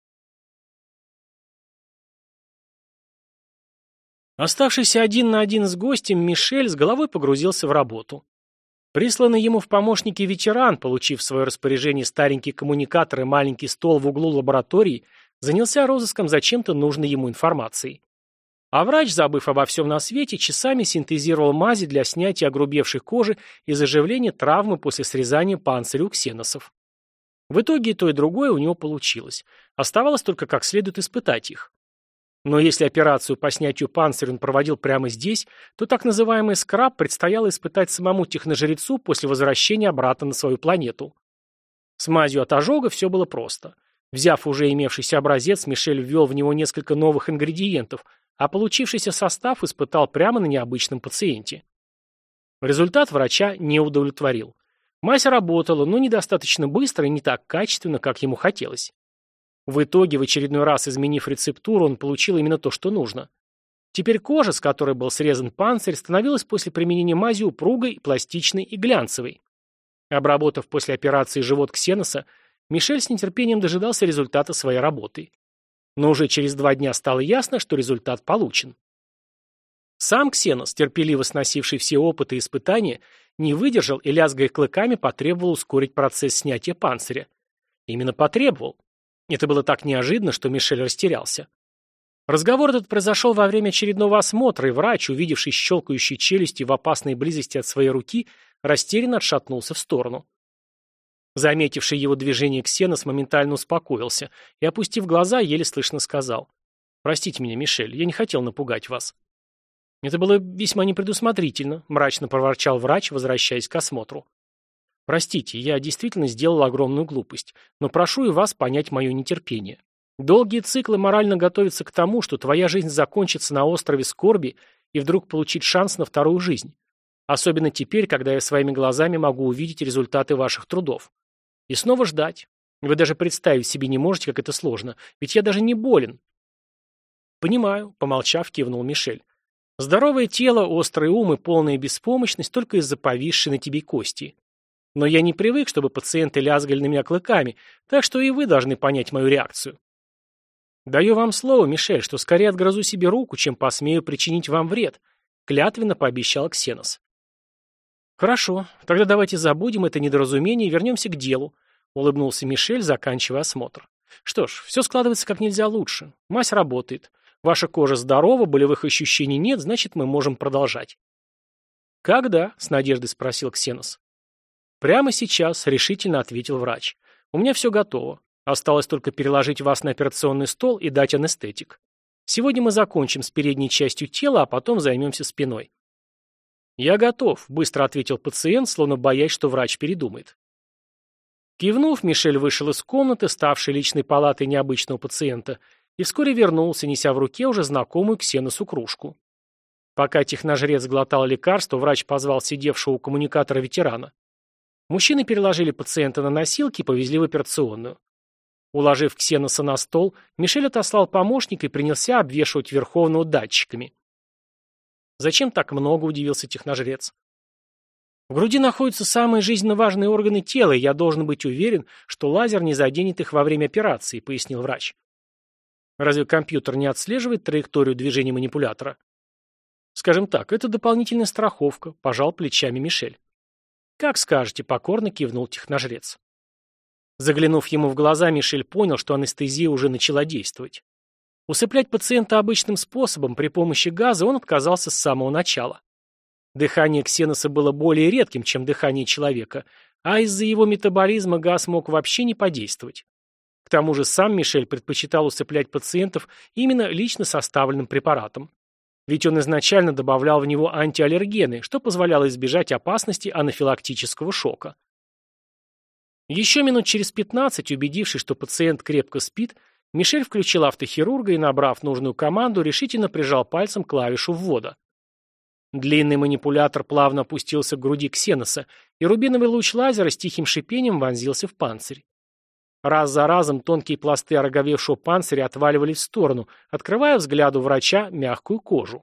Оставшийся один на один с гостем, Мишель с головой погрузился в работу. Присланный ему в помощники ветеран, получив в свое распоряжение старенький коммуникатор и маленький стол в углу лаборатории, занялся розыском зачем-то нужной ему информации. А врач, забыв обо всем на свете, часами синтезировал мази для снятия огрубевшей кожи и заживления травмы после срезания панциря у ксеносов. В итоге и то, и другое у него получилось. Оставалось только как следует испытать их. Но если операцию по снятию панциря он проводил прямо здесь, то так называемый скраб предстояло испытать самому техножрецу после возвращения обратно на свою планету. С мазью от ожога все было просто. Взяв уже имевшийся образец, Мишель ввел в него несколько новых ингредиентов, а получившийся состав испытал прямо на необычном пациенте. Результат врача не удовлетворил. Мазь работала, но недостаточно быстро и не так качественно, как ему хотелось. В итоге, в очередной раз изменив рецептуру, он получил именно то, что нужно. Теперь кожа, с которой был срезан панцирь, становилась после применения мази упругой, пластичной и глянцевой. Обработав после операции живот ксеноса, Мишель с нетерпением дожидался результата своей работы. Но уже через два дня стало ясно, что результат получен. Сам ксенос, терпеливо сносивший все опыты и испытания, не выдержал и, лязгая клыками, потребовал ускорить процесс снятия панциря. Именно потребовал. Это было так неожиданно, что Мишель растерялся. Разговор этот произошел во время очередного осмотра, и врач, увидевший щелкающие челюсти в опасной близости от своей руки, растерянно отшатнулся в сторону. Заметивший его движение ксенос моментально успокоился и, опустив глаза, еле слышно сказал: «Простите меня, Мишель, я не хотел напугать вас». «Это было весьма непредусмотрительно», — мрачно проворчал врач, возвращаясь к осмотру. Простите, я действительно сделал огромную глупость, но прошу и вас понять мое нетерпение. Долгие циклы морально готовятся к тому, что твоя жизнь закончится на острове скорби и вдруг получить шанс на вторую жизнь. Особенно теперь, когда я своими глазами могу увидеть результаты ваших трудов. И снова ждать. Вы даже представить себе не можете, как это сложно, ведь я даже не болен. Понимаю, помолчав, кивнул Мишель. Здоровое тело, острый ум и полная беспомощность только из-за повисшей на тебе кости. Но я не привык, чтобы пациенты лязгали на меня клыками, так что и вы должны понять мою реакцию. Даю вам слово, Мишель, что скорее отгрызу себе руку, чем посмею причинить вам вред, клятвенно пообещал Ксенос. Хорошо, тогда давайте забудем это недоразумение и вернемся к делу, улыбнулся Мишель, заканчивая осмотр. Что ж, все складывается как нельзя лучше. Мазь работает. Ваша кожа здорова, болевых ощущений нет, значит, мы можем продолжать. Когда? С надеждой спросил Ксенос. Прямо сейчас, решительно ответил врач. У меня все готово. Осталось только переложить вас на операционный стол и дать анестетик. Сегодня мы закончим с передней частью тела, а потом займемся спиной. Я готов, быстро ответил пациент, словно боясь, что врач передумает. Кивнув, Мишель вышел из комнаты, ставшей личной палатой необычного пациента, и вскоре вернулся, неся в руке уже знакомую Ксеносу кружку. Пока техножрец глотал лекарство, врач позвал сидевшего у коммуникатора ветерана. Мужчины переложили пациента на носилки и повезли в операционную. Уложив Ксеноса на стол, Мишель отослал помощника и принялся обвешивать Верховного датчиками. «Зачем так много?» – удивился техножрец. «В груди находятся самые жизненно важные органы тела, и я должен быть уверен, что лазер не заденет их во время операции», – пояснил врач. «Разве компьютер не отслеживает траекторию движения манипулятора?» «Скажем так, это дополнительная страховка», – пожал плечами Мишель. «Как скажете», — покорно кивнул техножрец. Заглянув ему в глаза, Мишель понял, что анестезия уже начала действовать. Усыплять пациента обычным способом при помощи газа он отказался с самого начала. Дыхание Ксеноса было более редким, чем дыхание человека, а из-за его метаболизма газ мог вообще не подействовать. К тому же сам Мишель предпочитал усыплять пациентов именно лично составленным препаратом. Ведь он изначально добавлял в него антиаллергены, что позволяло избежать опасности анафилактического шока. Еще минут через пятнадцать, убедившись, что пациент крепко спит, Мишель включил автохирурга и, набрав нужную команду, решительно прижал пальцем клавишу ввода. Длинный манипулятор плавно опустился к груди Ксеноса, и рубиновый луч лазера с тихим шипением вонзился в панцирь. Раз за разом тонкие пласты ороговевшего панциря отваливались в сторону, открывая взгляду врача мягкую кожу.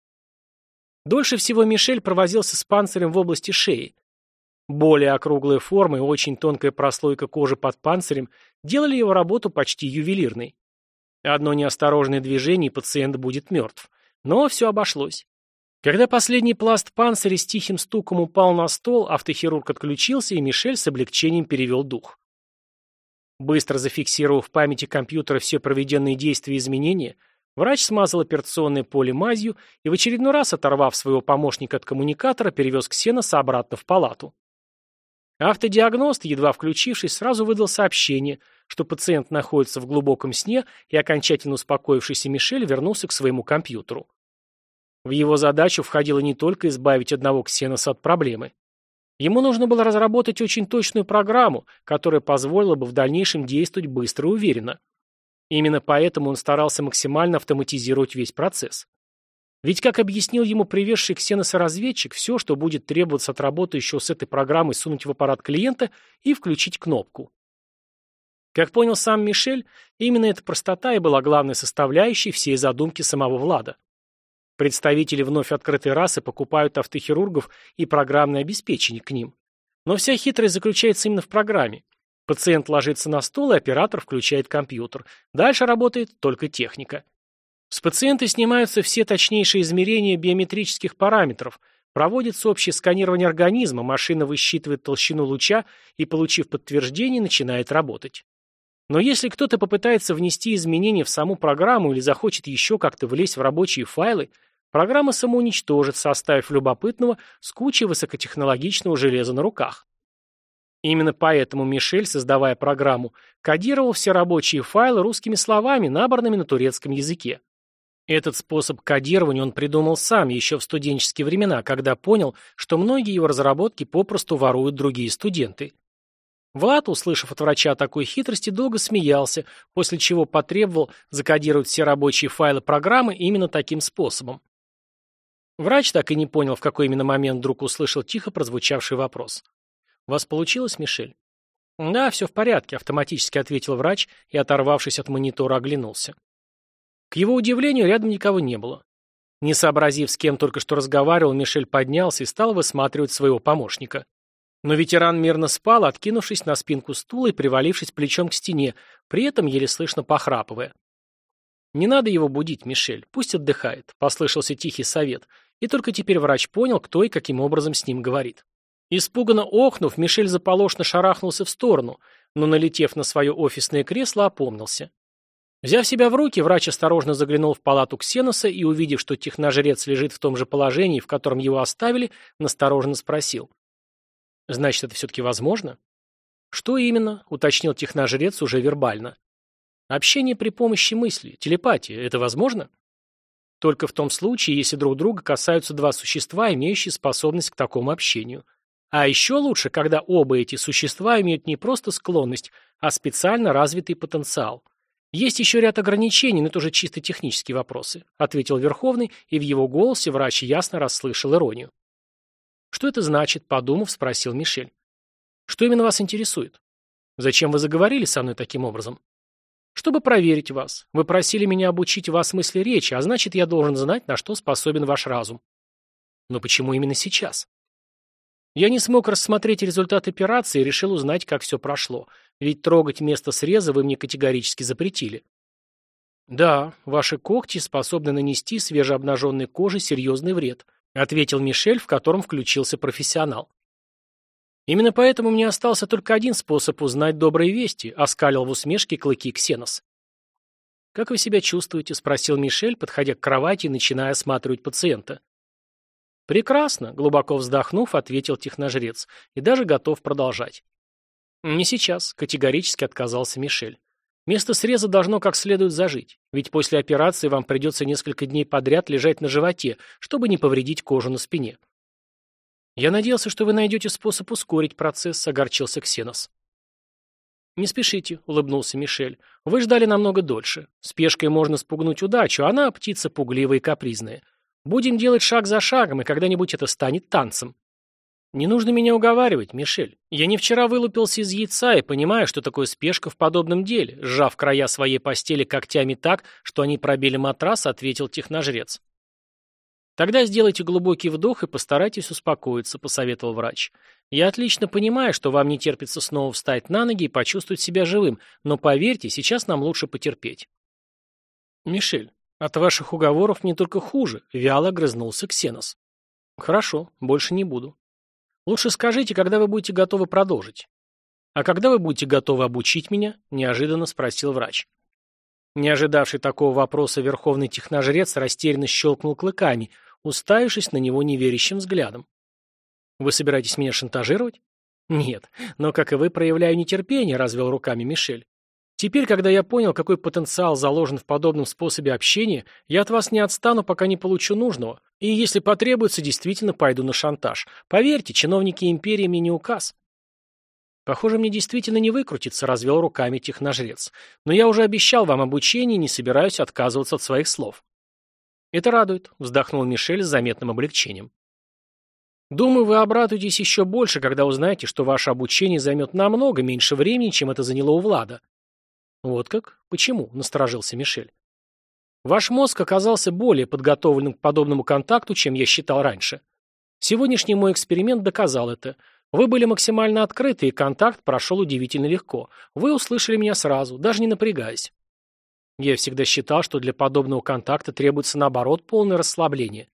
Дольше всего Мишель провозился с панцирем в области шеи. Более округлая форма и очень тонкая прослойка кожи под панцирем делали его работу почти ювелирной. Одно неосторожное движение, и пациент будет мертв. Но все обошлось. Когда последний пласт панциря с тихим стуком упал на стол, автохирург отключился, и Мишель с облегчением перевел дух. Быстро зафиксировав в памяти компьютера все проведенные действия и изменения, врач смазал операционное поле мазью и в очередной раз, оторвав своего помощника от коммуникатора, перевез Ксеноса обратно в палату. Автодиагност, едва включившись, сразу выдал сообщение, что пациент находится в глубоком сне, и окончательно успокоившийся Мишель вернулся к своему компьютеру. В его задачу входило не только избавить одного Ксеноса от проблемы. Ему нужно было разработать очень точную программу, которая позволила бы в дальнейшем действовать быстро и уверенно. Именно поэтому он старался максимально автоматизировать весь процесс. Ведь, как объяснил ему привезший Ксеноса разведчик, все, что будет требоваться от работающего с этой программой, сунуть в аппарат клиента и включить кнопку. Как понял сам Мишель, именно эта простота и была главной составляющей всей задумки самого Влада. Представители вновь открытой расы покупают автохирургов и программное обеспечение к ним. Но вся хитрость заключается именно в программе. Пациент ложится на стол, и оператор включает компьютер. Дальше работает только техника. С пациента снимаются все точнейшие измерения биометрических параметров, проводится общее сканирование организма, машина высчитывает толщину луча и, получив подтверждение, начинает работать. Но если кто-то попытается внести изменения в саму программу или захочет еще как-то влезть в рабочие файлы, программа самоуничтожится, оставив любопытного с кучей высокотехнологичного железа на руках. Именно поэтому Мишель, создавая программу, кодировал все рабочие файлы русскими словами, набранными на турецком языке. Этот способ кодирования он придумал сам еще в студенческие времена, когда понял, что многие его разработки попросту воруют другие студенты. Влад, услышав от врача о такой хитрости, долго смеялся, после чего потребовал закодировать все рабочие файлы программы именно таким способом. Врач так и не понял, в какой именно момент вдруг услышал тихо прозвучавший вопрос. «У вас получилось, Мишель?» «Да, все в порядке», — автоматически ответил врач и, оторвавшись от монитора, оглянулся. К его удивлению, рядом никого не было. Не сообразив, с кем только что разговаривал, Мишель поднялся и стал высматривать своего помощника. Но ветеран мирно спал, откинувшись на спинку стула и привалившись плечом к стене, при этом еле слышно похрапывая. «Не надо его будить, Мишель, пусть отдыхает», — послышался тихий совет, и только теперь врач понял, кто и каким образом с ним говорит. Испуганно охнув, Мишель заполошно шарахнулся в сторону, но, налетев на свое офисное кресло, опомнился. Взяв себя в руки, врач осторожно заглянул в палату Ксеноса и, увидев, что техножрец лежит в том же положении, в котором его оставили, настороженно спросил. «Значит, это все-таки возможно?» «Что именно?» — уточнил техножрец уже вербально. «Общение при помощи мысли, телепатия — это возможно?» «Только в том случае, если друг друга касаются два существа, имеющие способность к такому общению. А еще лучше, когда оба эти существа имеют не просто склонность, а специально развитый потенциал. Есть еще ряд ограничений, но это уже чисто технические вопросы», — ответил Верховный, и в его голосе врач ясно расслышал иронию. «Что это значит?» — подумав, спросил Мишель. «Что именно вас интересует? Зачем вы заговорили со мной таким образом?» «Чтобы проверить вас. Вы просили меня обучить вас мысли речи, а значит, я должен знать, на что способен ваш разум». «Но почему именно сейчас?» «Я не смог рассмотреть результат операции и решил узнать, как все прошло. Ведь трогать место среза вы мне категорически запретили». «Да, ваши когти способны нанести свежеобнаженной коже серьезный вред», ответил Мишель, в котором включился профессионал. «Именно поэтому мне остался только один способ узнать добрые вести», оскалил в усмешке клыки Ксенос. «Как вы себя чувствуете?» — спросил Мишель, подходя к кровати и начиная осматривать пациента. «Прекрасно», — глубоко вздохнув, ответил техножрец, и даже готов продолжать. «Не сейчас», — категорически отказался Мишель. «Место среза должно как следует зажить, ведь после операции вам придется несколько дней подряд лежать на животе, чтобы не повредить кожу на спине». «Я надеялся, что вы найдете способ ускорить процесс», — огорчился Ксенос. «Не спешите», — улыбнулся Мишель. «Вы ждали намного дольше. Спешкой можно спугнуть удачу, а она птица пугливая и капризная. Будем делать шаг за шагом, и когда-нибудь это станет танцем». «Не нужно меня уговаривать, Мишель. Я не вчера вылупился из яйца и понимаю, что такое спешка в подобном деле», сжав края своей постели когтями так, что они пробили матрас, ответил техножрец. «Тогда сделайте глубокий вдох и постарайтесь успокоиться», — посоветовал врач. «Я отлично понимаю, что вам не терпится снова встать на ноги и почувствовать себя живым, но поверьте, сейчас нам лучше потерпеть». «Мишель, от ваших уговоров мне только хуже», — вяло грызнулся Ксенос. «Хорошо, больше не буду. Лучше скажите, когда вы будете готовы продолжить». «А когда вы будете готовы обучить меня?» — неожиданно спросил врач. Не ожидавший такого вопроса верховный техножрец растерянно щелкнул клыками, уставившись на него неверящим взглядом. «Вы собираетесь меня шантажировать?» «Нет, но, как и вы, проявляю нетерпение», — развел руками Мишель. «Теперь, когда я понял, какой потенциал заложен в подобном способе общения, я от вас не отстану, пока не получу нужного, и, если потребуется, действительно пойду на шантаж. Поверьте, чиновники империи мне не указ». «Похоже, мне действительно не выкрутиться», — развел руками техножрец. «Но я уже обещал вам обучение и не собираюсь отказываться от своих слов». «Это радует», — вздохнул Мишель с заметным облегчением. «Думаю, вы обрадуетесь еще больше, когда узнаете, что ваше обучение займет намного меньше времени, чем это заняло у Влада». «Вот как? Почему?» — насторожился Мишель. «Ваш мозг оказался более подготовленным к подобному контакту, чем я считал раньше. Сегодняшний мой эксперимент доказал это. Вы были максимально открыты, и контакт прошел удивительно легко. Вы услышали меня сразу, даже не напрягаясь. Я всегда считал, что для подобного контакта требуется, наоборот, полное расслабление.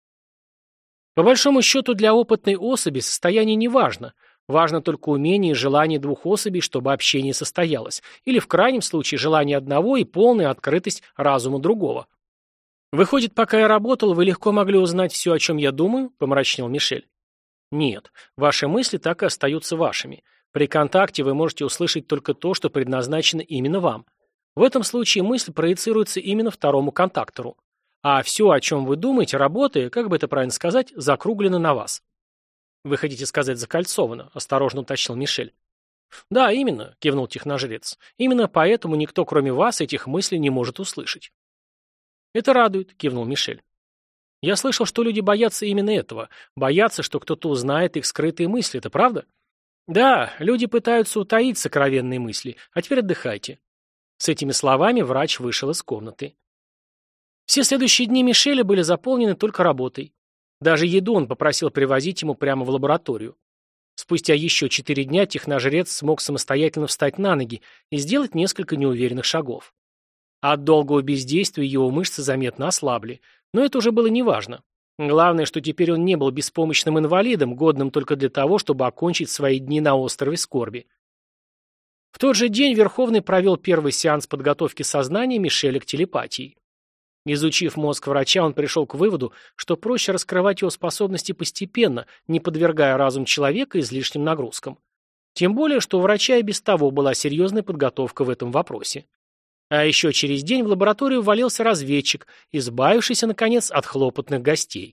По большому счету, для опытной особи состояние не важно. Важно только умение и желание двух особей, чтобы общение состоялось. Или, в крайнем случае, желание одного и полная открытость разума другого. «Выходит, пока я работал, вы легко могли узнать все, о чем я думаю?» — помрачнел Мишель. «Нет, ваши мысли так и остаются вашими. При контакте вы можете услышать только то, что предназначено именно вам. В этом случае мысль проецируется именно второму контактору. А все, о чем вы думаете, работая, как бы это правильно сказать, закруглено на вас. Вы хотите сказать закольцовано, осторожно уточнил Мишель. Да, именно, кивнул техножрец. Именно поэтому никто, кроме вас, этих мыслей не может услышать. Это радует, кивнул Мишель. Я слышал, что люди боятся именно этого. Боятся, что кто-то узнает их скрытые мысли, это правда? Да, люди пытаются утаить сокровенные мысли, а теперь отдыхайте. С этими словами врач вышел из комнаты. Все следующие дни Мишеля были заполнены только работой. Даже еду он попросил привозить ему прямо в лабораторию. Спустя еще четыре дня техножрец смог самостоятельно встать на ноги и сделать несколько неуверенных шагов. От долгого бездействия его мышцы заметно ослабли, но это уже было неважно. Главное, что теперь он не был беспомощным инвалидом, годным только для того, чтобы окончить свои дни на острове скорби. В тот же день Верховный провел первый сеанс подготовки сознания Мишеля к телепатии. Изучив мозг врача, он пришел к выводу, что проще раскрывать его способности постепенно, не подвергая разум человека излишним нагрузкам. Тем более, что у врача и без того была серьезная подготовка в этом вопросе. А еще через день в лабораторию ввалился разведчик, избавившийся, наконец, от хлопотных гостей.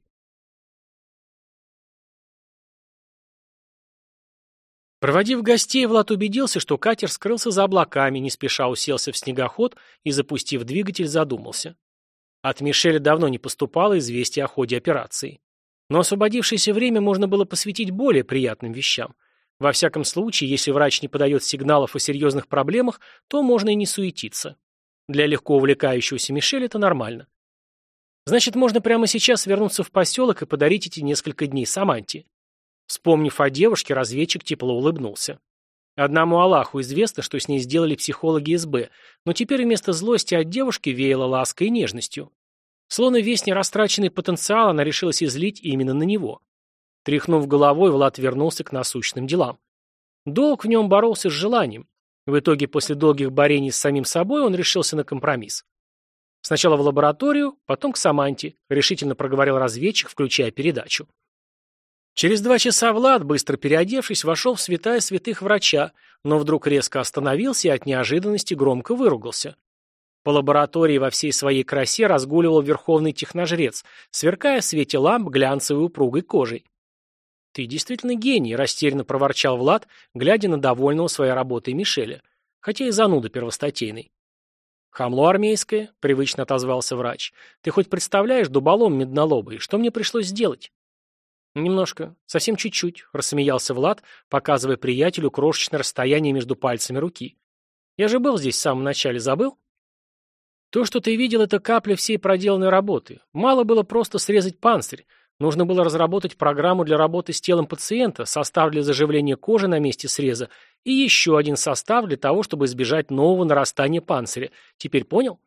Проводив гостей, Влад убедился, что катер скрылся за облаками, не спеша уселся в снегоход и, запустив двигатель, задумался. От Мишеля давно не поступало известие о ходе операции. Но освободившееся время можно было посвятить более приятным вещам. Во всяком случае, если врач не подает сигналов о серьезных проблемах, то можно и не суетиться. Для легко увлекающегося Мишеля это нормально. Значит, можно прямо сейчас вернуться в поселок и подарить эти несколько дней Саманте. Вспомнив о девушке, разведчик тепло улыбнулся. Одному Аллаху известно, что с ней сделали психологи эс бэ, но теперь вместо злости от девушки веяло лаской и нежностью. Словно весь нерастраченный потенциал она решилась излить именно на него. Тряхнув головой, Влад вернулся к насущным делам. Долг в нем боролся с желанием. В итоге, после долгих борений с самим собой, он решился на компромисс. Сначала в лабораторию, потом к Саманте, решительно проговорил разведчик, включая передачу. Через два часа Влад, быстро переодевшись, вошел в святая святых врача, но вдруг резко остановился и от неожиданности громко выругался. По лаборатории во всей своей красе разгуливал верховный техножрец, сверкая в свете ламп глянцевой упругой кожей. «Ты действительно гений», — растерянно проворчал Влад, глядя на довольного своей работой Мишеля, хотя и зануда первостатейный. «Хамло армейское», — привычно отозвался врач. «Ты хоть представляешь, дуболом меднолобый, что мне пришлось сделать?» «Немножко, совсем чуть-чуть», — рассмеялся Влад, показывая приятелю крошечное расстояние между пальцами руки. «Я же был здесь в самом начале, забыл?» «То, что ты видел, это капля всей проделанной работы. Мало было просто срезать панцирь. Нужно было разработать программу для работы с телом пациента, состав для заживления кожи на месте среза и еще один состав для того, чтобы избежать нового нарастания панциря. Теперь понял?»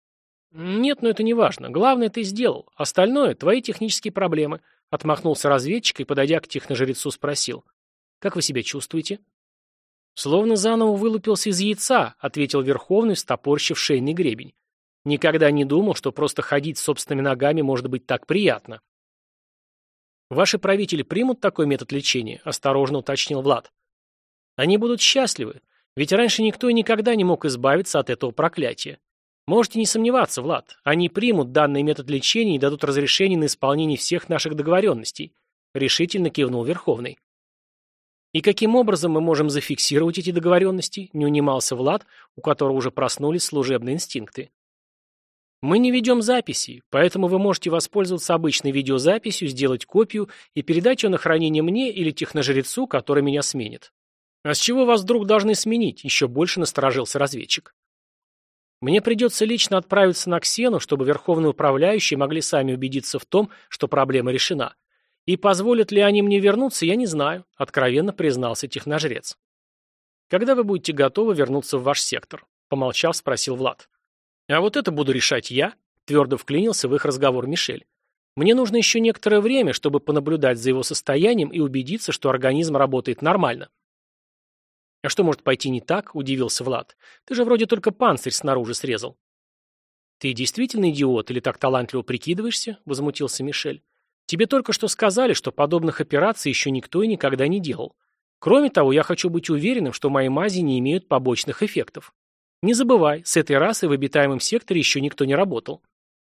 «Нет, но это не важно. Главное ты сделал. Остальное — твои технические проблемы», — отмахнулся разведчик и, подойдя к техножрецу, спросил. «Как вы себя чувствуете?» «Словно заново вылупился из яйца», — ответил Верховный, встопорщив шейный гребень. «Никогда не думал, что просто ходить собственными ногами может быть так приятно». «Ваши правители примут такой метод лечения?» – осторожно уточнил Влад. «Они будут счастливы, ведь раньше никто и никогда не мог избавиться от этого проклятия. Можете не сомневаться, Влад, они примут данный метод лечения и дадут разрешение на исполнение всех наших договоренностей», – решительно кивнул Верховный. «И каким образом мы можем зафиксировать эти договоренности?» – не унимался Влад, у которого уже проснулись служебные инстинкты. «Мы не ведем записи, поэтому вы можете воспользоваться обычной видеозаписью, сделать копию и передать ее на хранение мне или техножрецу, который меня сменит». «А с чего вас вдруг должны сменить?» – еще больше насторожился разведчик. «Мне придется лично отправиться на Ксену, чтобы верховные управляющие могли сами убедиться в том, что проблема решена. И позволят ли они мне вернуться, я не знаю», – откровенно признался техножрец. «Когда вы будете готовы вернуться в ваш сектор?» – помолчав, спросил Влад. «А вот это буду решать я», — твердо вклинился в их разговор Мишель. «Мне нужно еще некоторое время, чтобы понаблюдать за его состоянием и убедиться, что организм работает нормально». «А что может пойти не так?» — удивился Влад. «Ты же вроде только панцирь снаружи срезал». «Ты действительно идиот или так талантливо прикидываешься?» — возмутился Мишель. «Тебе только что сказали, что подобных операций еще никто и никогда не делал. Кроме того, я хочу быть уверенным, что мои мази не имеют побочных эффектов. Не забывай, с этой расой в обитаемом секторе еще никто не работал».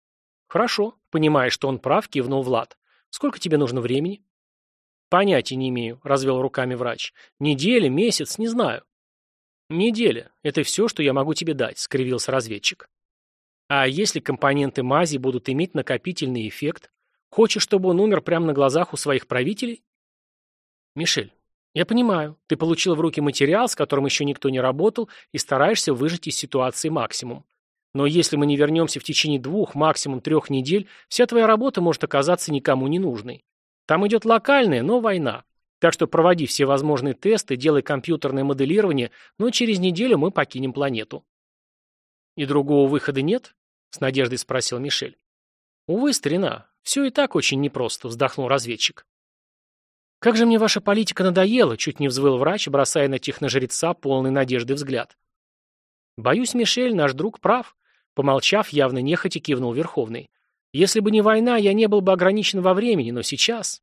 Хорошо, понимая, что он прав, кивнул Влад. Сколько тебе нужно времени? Понятия не имею, развел руками врач. Неделя, месяц, не знаю. Неделя. Это все, что я могу тебе дать, скривился разведчик. А если компоненты мази будут иметь накопительный эффект? Хочешь, чтобы он умер прямо на глазах у своих правителей? Мишель, я понимаю, ты получил в руки материал, с которым еще никто не работал, и стараешься выжать из ситуации максимум. Но если мы не вернемся в течение двух, максимум трех недель, вся твоя работа может оказаться никому не нужной. Там идет локальная, но война. Так что проводи все возможные тесты, делай компьютерное моделирование, но через неделю мы покинем планету. И другого выхода нет? С надеждой спросил Мишель. Увы, старина, все и так очень непросто, вздохнул разведчик. Как же мне ваша политика надоела, чуть не взвыл врач, бросая на техножреца полный надежды взгляд. Боюсь, Мишель, наш друг прав. Помолчав, явно нехотя кивнул Верховный. Если бы не война, я не был бы ограничен во времени, но сейчас...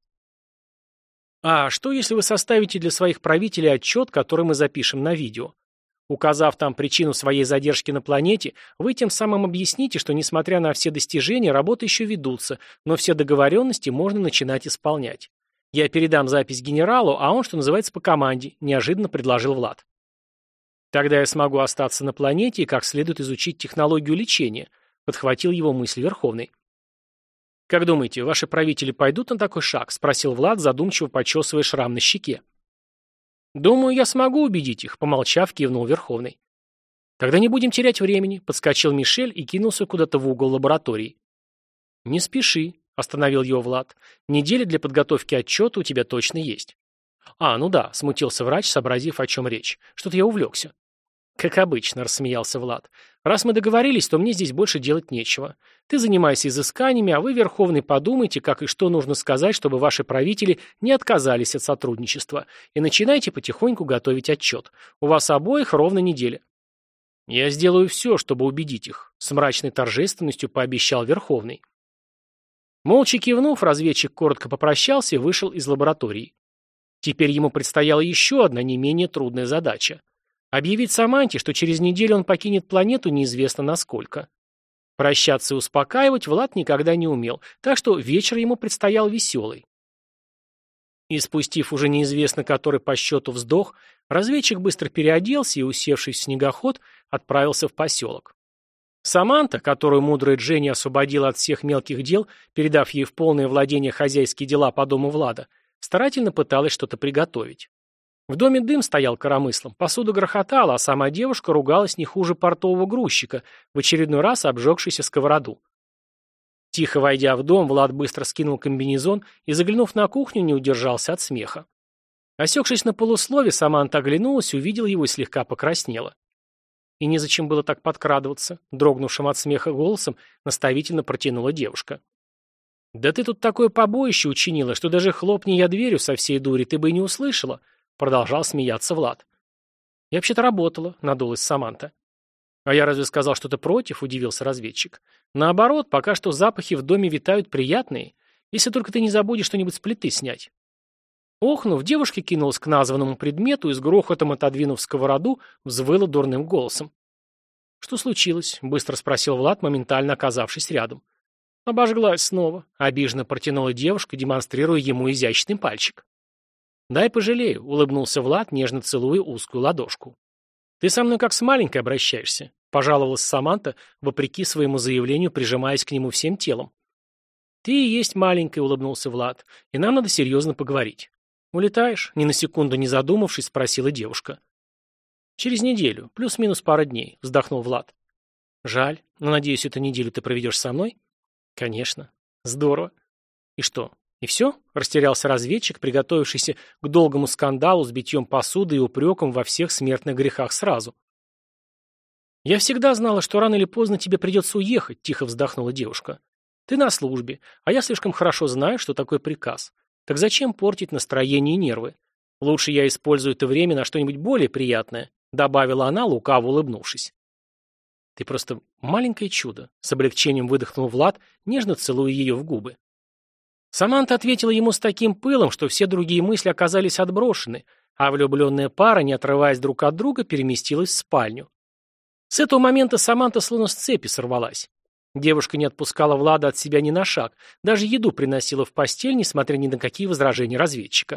А что, если вы составите для своих правителей отчет, который мы запишем на видео? Указав там причину своей задержки на планете, вы тем самым объясните, что, несмотря на все достижения, работы еще ведутся, но все договоренности можно начинать исполнять. Я передам запись генералу, а он, что называется, по команде, неожиданно предложил Влад. Тогда я смогу остаться на планете и как следует изучить технологию лечения, подхватил его мысль Верховный. «Как думаете, ваши правители пойдут на такой шаг?» — спросил Влад, задумчиво почесывая шрам на щеке. «Думаю, я смогу убедить их», — помолчав, кивнул Верховный. «Тогда не будем терять времени», — подскочил Мишель и кинулся куда-то в угол лаборатории. «Не спеши», — остановил его Влад. «Неделя для подготовки отчета у тебя точно есть». «А, ну да», — смутился врач, сообразив, о чем речь. «Что-то я увлекся». «Как обычно», — рассмеялся Влад. «Раз мы договорились, то мне здесь больше делать нечего. Ты занимайся изысканиями, а вы, Верховный, подумайте, как и что нужно сказать, чтобы ваши правители не отказались от сотрудничества, и начинайте потихоньку готовить отчет. У вас обоих ровно неделя». «Я сделаю все, чтобы убедить их», — с мрачной торжественностью пообещал Верховный. Молча кивнув, разведчик коротко попрощался и вышел из лаборатории. Теперь ему предстояла еще одна не менее трудная задача. Объявить Саманте, что через неделю он покинет планету неизвестно насколько. Прощаться и успокаивать Влад никогда не умел, так что вечер ему предстоял веселый. И спустив уже неизвестно который по счету вздох, разведчик быстро переоделся и, усевшись в снегоход, отправился в поселок. Саманта, которую мудрая Дженни освободила от всех мелких дел, передав ей в полное владение хозяйские дела по дому Влада, старательно пыталась что-то приготовить. В доме дым стоял коромыслом, посуда грохотала, а сама девушка ругалась не хуже портового грузчика, в очередной раз обжегшейся сковороду. Тихо войдя в дом, Влад быстро скинул комбинезон и, заглянув на кухню, не удержался от смеха. Осекшись на полуслове, Саманта оглянулась, увидела его и слегка покраснела. И незачем было так подкрадываться, дрогнувшим от смеха голосом наставительно протянула девушка. «Да ты тут такое побоище учинила, что даже хлопни я дверью со всей дури, ты бы и не услышала», продолжал смеяться Влад. «Я вообще-то работала», — надулась Саманта. «А я разве сказал, что ты против?» — удивился разведчик. «Наоборот, пока что запахи в доме витают приятные, если только ты не забудешь что-нибудь с плиты снять». Охнув, девушка кинулась к названному предмету и с грохотом отодвинув сковороду, взвыла дурным голосом. «Что случилось?» — быстро спросил Влад, моментально оказавшись рядом. «Обожглась снова», — обиженно протянула девушка, демонстрируя ему изящный пальчик. «Дай пожалею», — улыбнулся Влад, нежно целуя узкую ладошку. «Ты со мной как с маленькой обращаешься», — пожаловалась Саманта, вопреки своему заявлению, прижимаясь к нему всем телом. «Ты и есть маленькая», — улыбнулся Влад, — «и нам надо серьезно поговорить». «Улетаешь?» — ни на секунду не задумавшись, спросила девушка. «Через неделю, плюс-минус пара дней», — вздохнул Влад. «Жаль, но, надеюсь, эту неделю ты проведешь со мной?» «Конечно. Здорово. И что, и все?» — растерялся разведчик, приготовившийся к долгому скандалу с битьем посуды и упреком во всех смертных грехах сразу. «Я всегда знала, что рано или поздно тебе придется уехать», — тихо вздохнула девушка. «Ты на службе, а я слишком хорошо знаю, что такое приказ. Так зачем портить настроение и нервы? Лучше я использую это время на что-нибудь более приятное», — добавила она, лукаво улыбнувшись. «Ты просто маленькое чудо», — с облегчением выдохнул Влад, нежно целуя ее в губы. Саманта ответила ему с таким пылом, что все другие мысли оказались отброшены, а влюбленная пара, не отрываясь друг от друга, переместилась в спальню. С этого момента Саманта словно с цепи сорвалась. Девушка не отпускала Влада от себя ни на шаг, даже еду приносила в постель, несмотря ни на какие возражения разведчика.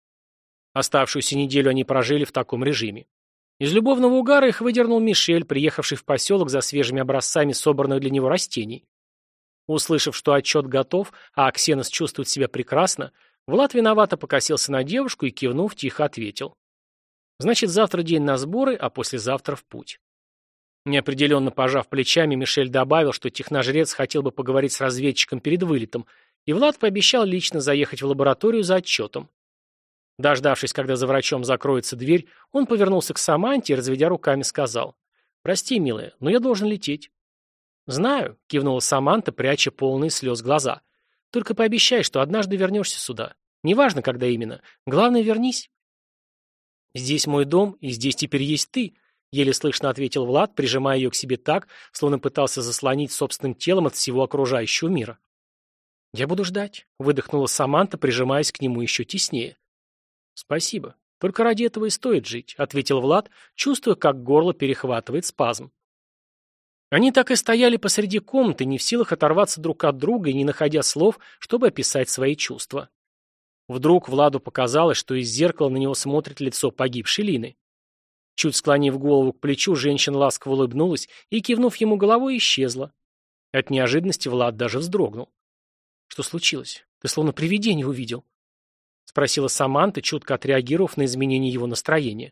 Оставшуюся неделю они прожили в таком режиме. Из любовного угара их выдернул Мишель, приехавший в поселок за свежими образцами собранных для него растений. Услышав, что отчет готов, а Аксенос чувствует себя прекрасно, Влад виновато покосился на девушку и, кивнув, тихо ответил. «Значит, завтра день на сборы, а послезавтра в путь». Неопределенно пожав плечами, Мишель добавил, что техножрец хотел бы поговорить с разведчиком перед вылетом, и Влад пообещал лично заехать в лабораторию за отчетом. Дождавшись, когда за врачом закроется дверь, он повернулся к Саманте и, разведя руками, сказал: «Прости, милая, но я должен лететь». «Знаю», — кивнула Саманта, пряча полные слез глаза. «Только пообещай, что однажды вернешься сюда. Неважно, когда именно. Главное, вернись». «Здесь мой дом, и здесь теперь есть ты», — еле слышно ответил Влад, прижимая ее к себе так, словно пытался заслонить собственным телом от всего окружающего мира. «Я буду ждать», — выдохнула Саманта, прижимаясь к нему еще теснее. «Спасибо. Только ради этого и стоит жить», — ответил Влад, чувствуя, как горло перехватывает спазм. Они так и стояли посреди комнаты, не в силах оторваться друг от друга и не находя слов, чтобы описать свои чувства. Вдруг Владу показалось, что из зеркала на него смотрит лицо погибшей Лины. Чуть склонив голову к плечу, женщина ласково улыбнулась и, кивнув ему головой, исчезла. От неожиданности Влад даже вздрогнул. «Что случилось? Ты словно привидение увидел», — спросила Саманта, чутко отреагировав на изменение его настроения.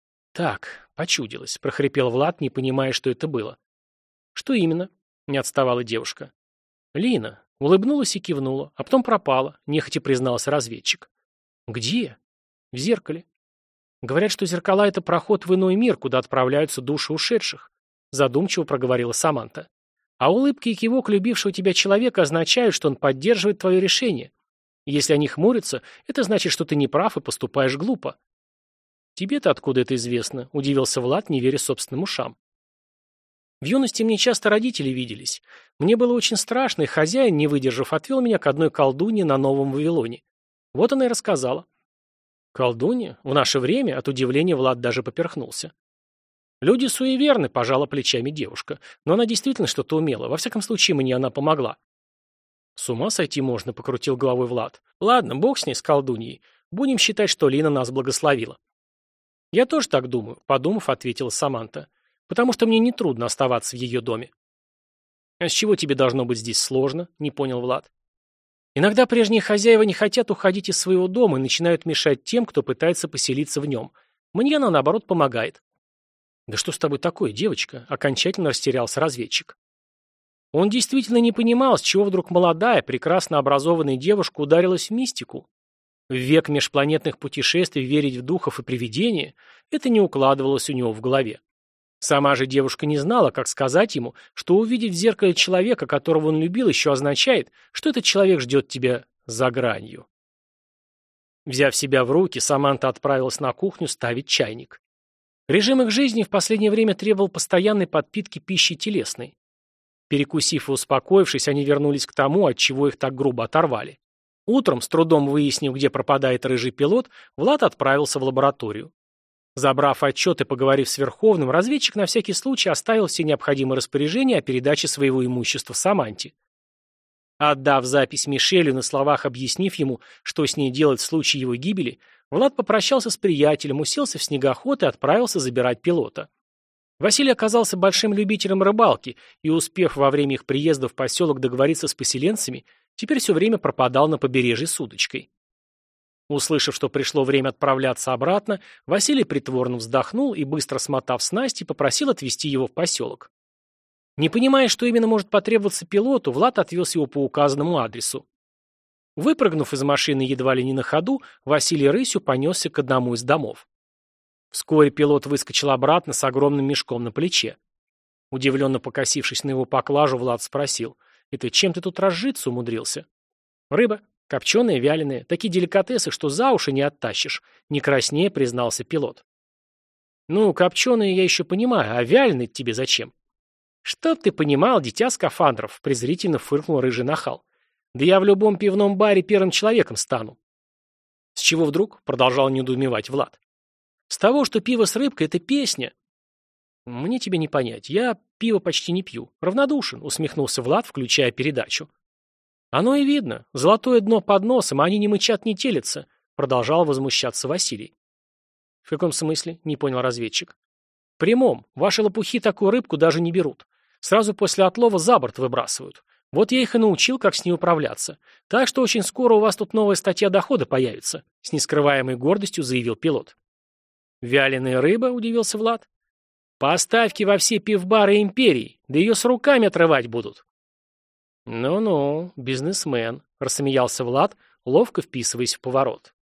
«Так, почудилось», — прохрипел Влад, не понимая, что это было. «Что именно?» — не отставала девушка. «Лина». Улыбнулась и кивнула, а потом пропала, нехотя признался разведчик. «Где?» «В зеркале». «Говорят, что зеркала — это проход в иной мир, куда отправляются души ушедших», — задумчиво проговорила Саманта. «А улыбки и кивок любившего тебя человека означают, что он поддерживает твое решение. Если они хмурятся, это значит, что ты не прав и поступаешь глупо». «Тебе-то откуда это известно?» — удивился Влад, не веря собственным ушам. В юности мне часто родители виделись. Мне было очень страшно, и хозяин, не выдержав, отвел меня к одной колдунье на Новом Вавилоне. Вот она и рассказала. Колдунья? В наше время? От удивления Влад даже поперхнулся. Люди суеверны, пожала плечами девушка. Но она действительно что-то умела. Во всяком случае, мне она помогла. С ума сойти можно, покрутил головой Влад. Ладно, бог с ней, с колдуньей. Будем считать, что Лина нас благословила. Я тоже так думаю, подумав, ответила Саманта. Потому что мне нетрудно оставаться в ее доме. А с чего тебе должно быть здесь сложно? Не понял Влад. Иногда прежние хозяева не хотят уходить из своего дома и начинают мешать тем, кто пытается поселиться в нем. Мне она, наоборот, помогает. Да что с тобой такое, девочка? Окончательно растерялся разведчик. Он действительно не понимал, с чего вдруг молодая, прекрасно образованная девушка ударилась в мистику. В век межпланетных путешествий верить в духов и привидения – это не укладывалось у него в голове. Сама же девушка не знала, как сказать ему, что увидеть в зеркале человека, которого он любил, еще означает, что этот человек ждет тебя за гранью. Взяв себя в руки, Саманта отправилась на кухню ставить чайник. Режим их жизни в последнее время требовал постоянной подпитки пищей телесной. Перекусив и успокоившись, они вернулись к тому, от чего их так грубо оторвали. Утром, с трудом выяснив, где пропадает рыжий пилот, Влад отправился в лабораторию. Забрав отчет и поговорив с Верховным, разведчик на всякий случай оставил все необходимые распоряжения о передаче своего имущества Саманте. Отдав запись Мишелю, на словах объяснив ему, что с ней делать в случае его гибели, Влад попрощался с приятелем, уселся в снегоход и отправился забирать пилота. Василий оказался большим любителем рыбалки и, успев во время их приезда в поселок договориться с поселенцами, теперь все время пропадал на побережье с удочкой. Услышав, что пришло время отправляться обратно, Василий притворно вздохнул и, быстро смотав снасти, попросил отвезти его в поселок. Не понимая, что именно может потребоваться пилоту, Влад отвез его по указанному адресу. Выпрыгнув из машины едва ли не на ходу, Василий рысью понесся к одному из домов. Вскоре пилот выскочил обратно с огромным мешком на плече. Удивленно покосившись на его поклажу, Влад спросил: «Это чем ты тут разжиться умудрился?» «Рыба. Копченая, вяленая, такие деликатесы, что за уши не оттащишь», — не краснее признался пилот. «Ну, копченые я еще понимаю, а вяленые тебе зачем?» «Чтоб ты понимал, дитя скафандров», — презрительно фыркнул рыжий нахал. «Да я в любом пивном баре первым человеком стану». «С чего вдруг?» — продолжал недоумевать Влад. «С того, что пиво с рыбкой — это песня». Мне тебе не понять. Я пиво почти не пью. Равнодушен, усмехнулся Влад, включая передачу. Оно и видно. Золотое дно под носом, а они не мычат, не телятся, продолжал возмущаться Василий. В каком смысле? Не понял разведчик. В прямом. Ваши лопухи такую рыбку даже не берут. Сразу после отлова за борт выбрасывают. Вот я их и научил, как с ней управляться. Так что очень скоро у вас тут новая статья дохода появится, с нескрываемой гордостью заявил пилот. Вяленая рыба, удивился Влад. Поставки во все пивбары империи, да ее с руками отрывать будут. Ну-ну, бизнесмен, рассмеялся Влад, ловко вписываясь в поворот.